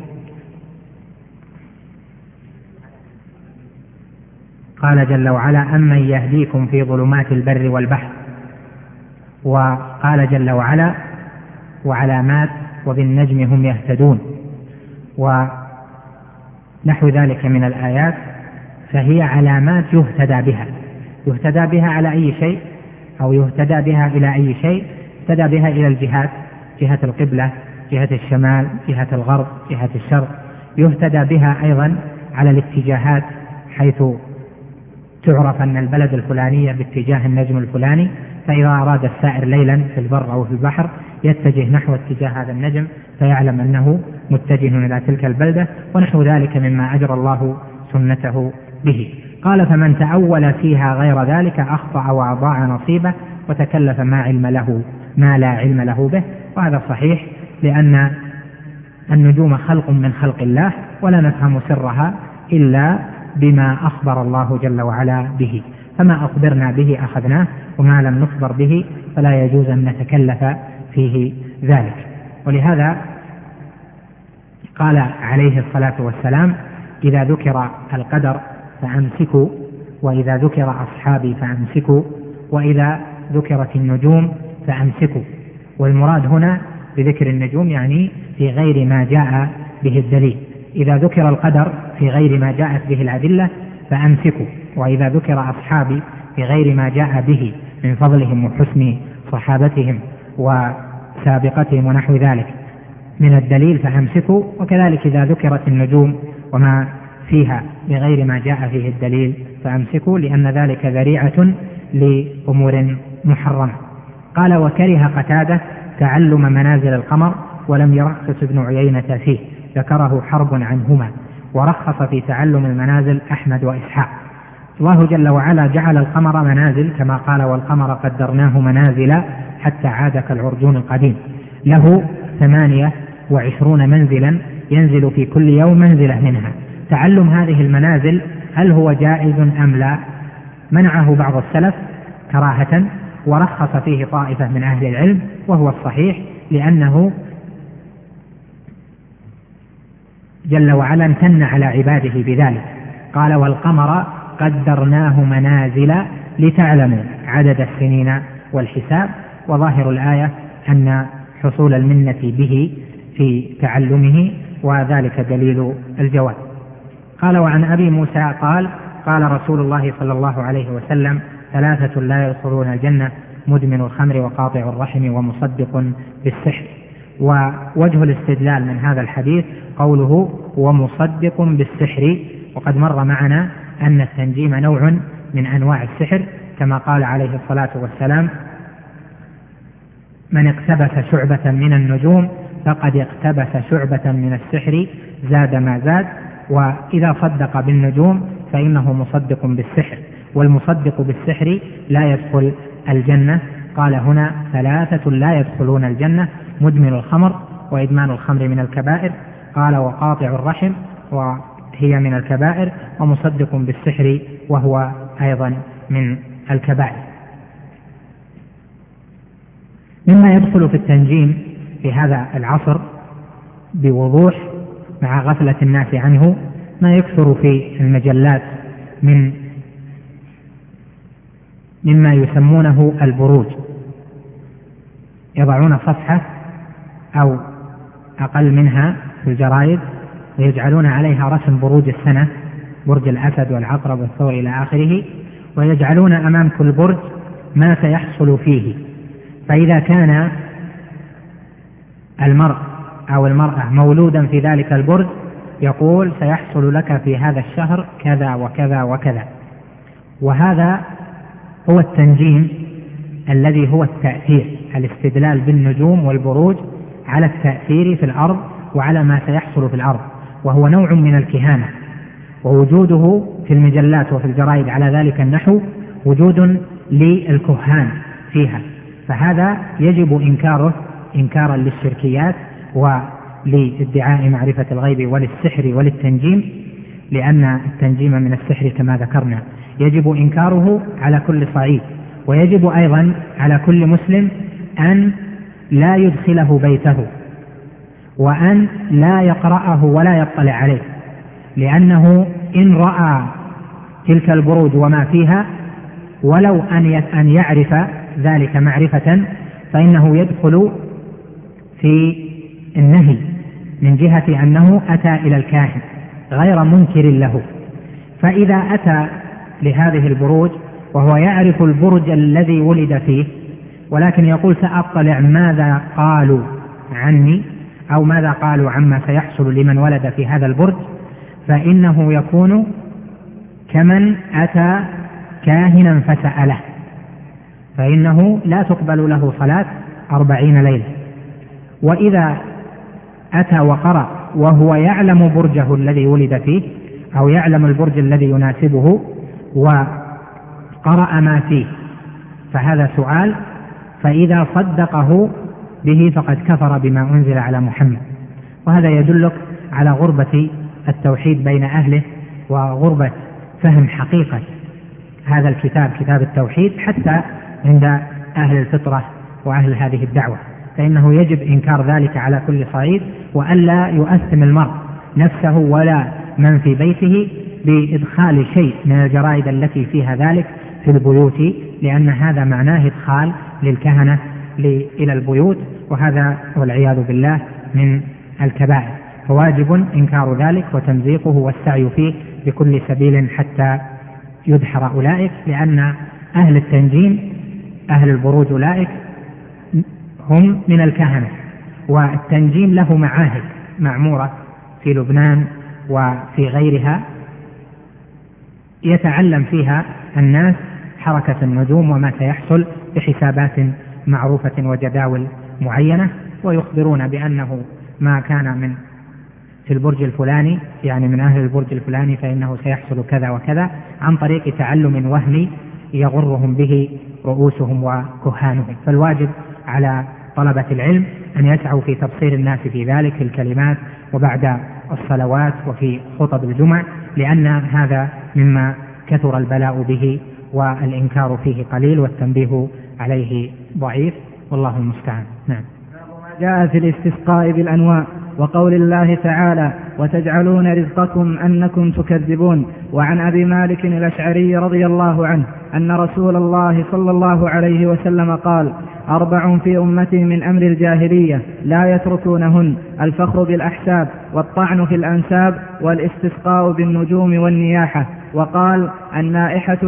قال جل وعلا: أمن يهديكم في ظلمات البر والبحر. وقال جل وعلا: وعلامات وبالنجم هم يهتدون، ونحو ذلك من الآيات. فهي علامات يهتدى بها، يهتدى بها على أي شيء، أو يهتدى بها إلى أي شيء. يهتدى بها إلى الجهات، جهة القبلة، جهة الشمال، جهة الغرب، جهة الشرق. يهتدى بها أيضا على الاتجاهات، حيث تعرف أن البلد الفلانية باتجاه النجم الفلاني، فإذا أراد السائر ليلا في البر أو في البحر يتجه نحو اتجاه هذا النجم فيعلم أنه متجه إلى تلك البلدة، ونحو ذلك مما أجرى الله سنته به. قال: فمن تأول فيها غير ذلك أخطأ وأضاع نصيبه وتكلف ما لا علم له به. وهذا صحيح، لأن النجوم خلق من خلق الله، ولا نفهم سرها إلا بما أخبر الله جل وعلا به، فما أخبرنا به أخذناه، وما لم نخبر به فلا يجوز أن نتكلف فيه ذلك. ولهذا قال عليه الصلاة والسلام: إذا ذكر القدر فأمسكوا، وإذا ذكر أصحابي فأمسكوا، وإذا ذكرت النجوم فأمسكوا. والمراد هنا بذكر النجوم يعني في غير ما جاء به الدليل. إذا ذكر القدر في غير ما جاءت به الأدلة فأمسكوا، وإذا ذكر أصحابي في غير ما جاء به من فضلهم وحسن صحابتهم وسابقتهم ونحو ذلك من الدليل فأمسكوا. وكذلك إذا ذكرت النجوم وما فيها بغير ما جاء فيه الدليل فأمسكوا، لأن ذلك ذريعة لأمور محرمة. قال: وكره قتادة تعلم منازل القمر ولم يرخص ابن عيينة فيه، ذكره حرب عنهما، ورخص في تعلم المنازل أحمد وإسحاق. الله جل وعلا جعل القمر منازل كما قال: والقمر قدرناه منازل حتى عاد كالعرجون القديم. له 28 منزلا ينزل في كل يوم منزلة منها. تعلم هذه المنازل هل هو جائز أم لا؟ منعه بعض السلف كراهة، ورخص فيه طائفة من أهل العلم، وهو الصحيح، لأنه جل وعلا امتن على عباده بذلك. قال: والقمر قدرناه منازل لتعلموا عدد السنين والحساب. وظاهر الآية أن حصول المنة به في تعلمه، وذلك دليل الجواز. قال: وعن أبي موسى قال: قال رسول الله صلى الله عليه وسلم: 3 لا يدخلون الجنة: مدمن الخمر وقاطع الرحم ومصدق بالسحر. ووجه الاستدلال من هذا الحديث قوله: ومصدق بالسحر. وقد مر معنا أن التنجيم نوع من أنواع السحر، كما قال عليه الصلاة والسلام: من اقتبس شعبة من النجوم فقد اقتبس شعبة من السحر زاد ما زاد. وإذا صدق بالنجوم فإنه مصدق بالسحر، والمصدق بالسحر لا يدخل الجنة. قال هنا: 3 لا يدخلون الجنة: مدمن الخمر، وإدمان الخمر من الكبائر. قال: وقاطع الرحم، وهي من الكبائر، ومصدق بالسحر، وهو أيضا من الكبائر. مما يدخل في التنجيم في هذا العصر بوضوح مع غفلة الناس عنه ما يكثر في المجلات مما يسمونه البروج. يضعون صفحة أو أقل منها في الجرائد ويجعلون عليها رسم بروج السنة، برج الأسد والعقرب والثور إلى آخره، ويجعلون أمام كل برج ما سيحصل فيه. فإذا كان المرء أو المرأة مولودا في ذلك البرج يقول سيحصل لك في هذا الشهر كذا وكذا وكذا. وهذا هو التنجيم الذي هو التأثير، الاستدلال بالنجوم والبروج على التأثير في الأرض وعلى ما سيحصل في الأرض، وهو نوع من الكهانة، ووجوده في المجلات وفي الجرائد على ذلك النحو وجود للكهان فيها. فهذا يجب إنكاره إنكارا للشركيات ولادعاء معرفة الغيب وللسحر وللتنجيم، لأن التنجيم من السحر كما ذكرنا. يجب إنكاره على كل صعيد، ويجب أيضا على كل مسلم أن لا يدخله بيته وأن لا يقرأه ولا يطلع عليه، لأنه إن رأى تلك البروج وما فيها ولو أن يعرف ذلك معرفة فإنه يدخل في النهي من جهة أنه أتى إلى الكاهن غير منكر له. فإذا أتى لهذه البروج وهو يعرف البرج الذي ولد فيه ولكن يقول سأطلع ماذا قالوا عني أو ماذا قالوا عما سيحصل لمن ولد في هذا البرج، فإنه يكون كمن أتى كاهنا فسأله، فإنه لا تقبل له صلاة 40 ليلة. وإذا أتى وقرأ وهو يعلم برجه الذي ولد فيه أو يعلم البرج الذي يناسبه وقرأ ما فيه فهذا سؤال، فإذا صدقه به فقد كفر بما أنزل على محمد. وهذا يدلك على غربة التوحيد بين أهله وغربة فهم حقيقة هذا الكتاب، كتاب التوحيد، حتى عند أهل الفطرة وأهل هذه الدعوة. فإنه يجب إنكار ذلك على كل صعيد، وألا يؤثم المرء نفسه ولا من في بيته بإدخال شيء من الجرائد التي فيها ذلك في البيوت، لأن هذا معناه إدخال للكهنة إلى البيوت، وهذا والعياذ بالله من الكبائر. فواجب إنكار ذلك وتمزيقه والسعي فيه بكل سبيل حتى يدحر أولئك، لأن أهل التنجيم أهل البروج أولئك هم من الكهنة. والتنجيم له معاهد معمورة في لبنان وفي غيرها يتعلم فيها الناس حركة النجوم وما سيحصل بحسابات معروفة وجداول معينة، ويخبرون بأنه ما كان في البرج الفلاني يعني من أهل البرج الفلاني فإنه سيحصل كذا وكذا، عن طريق تعلم وهمي يغرهم به رؤوسهم وكهانهم. فالواجب على طلبة العلم أن يسعوا في تبصير الناس في ذلك في الكلمات وبعد الصلوات وفي خطب الجمع، لأن هذا مما كثر البلاء به والإنكار فيه قليل والتنبيه عليه ضعيف، والله المستعان. نعم. جاء في الاستسقاء بالأنواع وقول الله تعالى وتجعلون رزقكم أنكم تكذبون. وعن أبي مالك الأشعري رضي الله عنه أن رسول الله صلى الله عليه وسلم قال 4 في أمتي من أمر الجاهلية لا يتركونهن: الفخر بالأحساب، والطعن في الأنساب، والاستسقاء بالنجوم والنياحة. وقال النائحة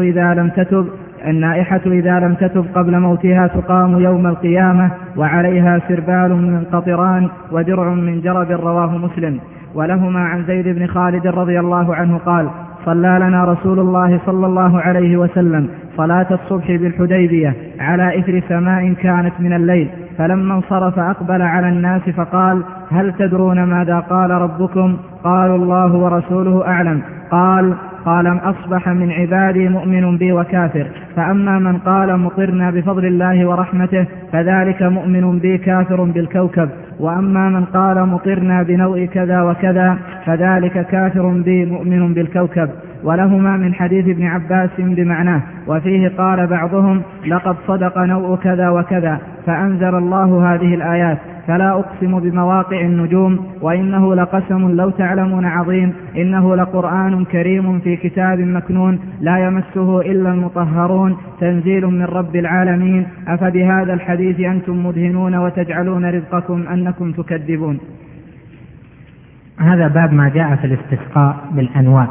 إذا لم تتب قبل موتها تقام يوم القيامة وعليها سربال من قطران ودرع من جرب، رواه مسلم. ولهما عن زيد بن خالد رضي الله عنه قال صلى لنا رسول الله صلى الله عليه وسلم صلاة الصبح بالحديبية على إثر سماء كانت من الليل، فلما انصرف أقبل على الناس فقال هل تدرون ماذا قال ربكم؟ قالوا الله ورسوله أعلم. قال قال أصبح من عبادي مؤمن بي وكافر. فأما من قال مطرنا بفضل الله ورحمته فذلك مؤمن بي كافر بالكوكب، وأما من قال مطرنا بنوء كذا وكذا فذلك كافر بي مؤمن بالكوكب. ولهما من حديث ابن عباس بمعناه. وفيه قال بعضهم لقد صدق نوء كذا وكذا، فأنزل الله هذه الآيات: فلا أقسم بمواقع النجوم وإنه لقسم لو تعلمون عظيم، إنه لقرآن كريم في كتاب مكنون لا يمسه إلا المطهرون، تنزيل من رب العالمين. أفبهذا الحديث أنتم مدهنون وتجعلون رزقكم أنكم تكذبون. هذا باب ما جاء في الاستسقاء بالأنواع.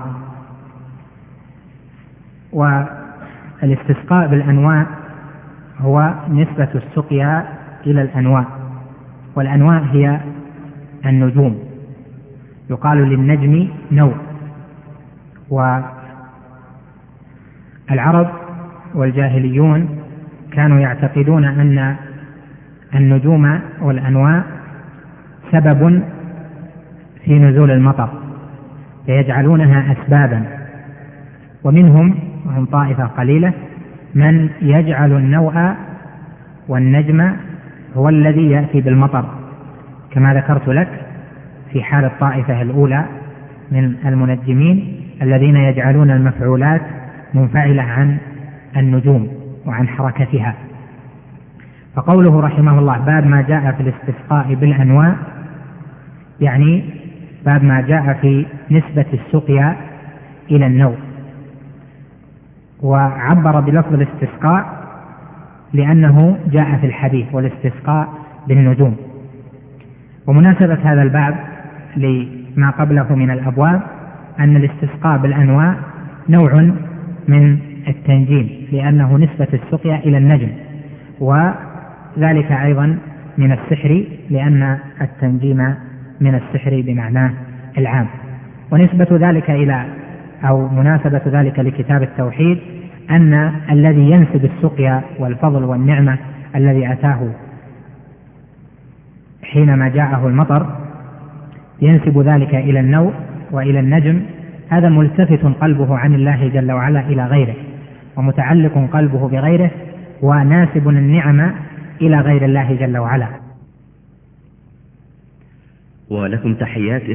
والاستسقاء بالأنواع هو نسبة السقيا إلى الأنواع، والأنواع هي النجوم، يقال للنجم نوء. والعرب والجاهليون كانوا يعتقدون أن النجوم والأنواع سبب في نزول المطر، فيجعلونها أسبابا. ومنهم، وهم طائفة قليلة، من يجعل النوء والنجم هو الذي يأتي بالمطر، كما ذكرت لك في حال الطائفة الأولى من المنجمين الذين يجعلون المفعولات منفعلة عن النجوم وعن حركتها. فقوله رحمه الله باب ما جاء في الاستسقاء بالأنواع، يعني باب ما جاء في نسبة السقيا إلى النوء. وعبر بلفظ الاستسقاء لأنه جاء في الحديث والاستسقاء بالنجوم. ومناسبة هذا الباب لما قبله من الأبواب أن الاستسقاء بالأنواع نوع من التنجيم، لأنه نسبة السقيا إلى النجم، وذلك أيضا من السحر، لأن التنجيم من السحر بمعناه العام. ونسبة ذلك إلى أو مناسبة ذلك لكتاب التوحيد أن الذي ينسب السقيا والفضل والنعمة الذي أتاه حينما جاءه المطر ينسب ذلك إلى النوء وإلى النجم، هذا ملتفت قلبه عن الله جل وعلا إلى غيره، ومتعلق قلبه بغيره، وناسب النعم إلى غير الله جل وعلا. ولكم تحيات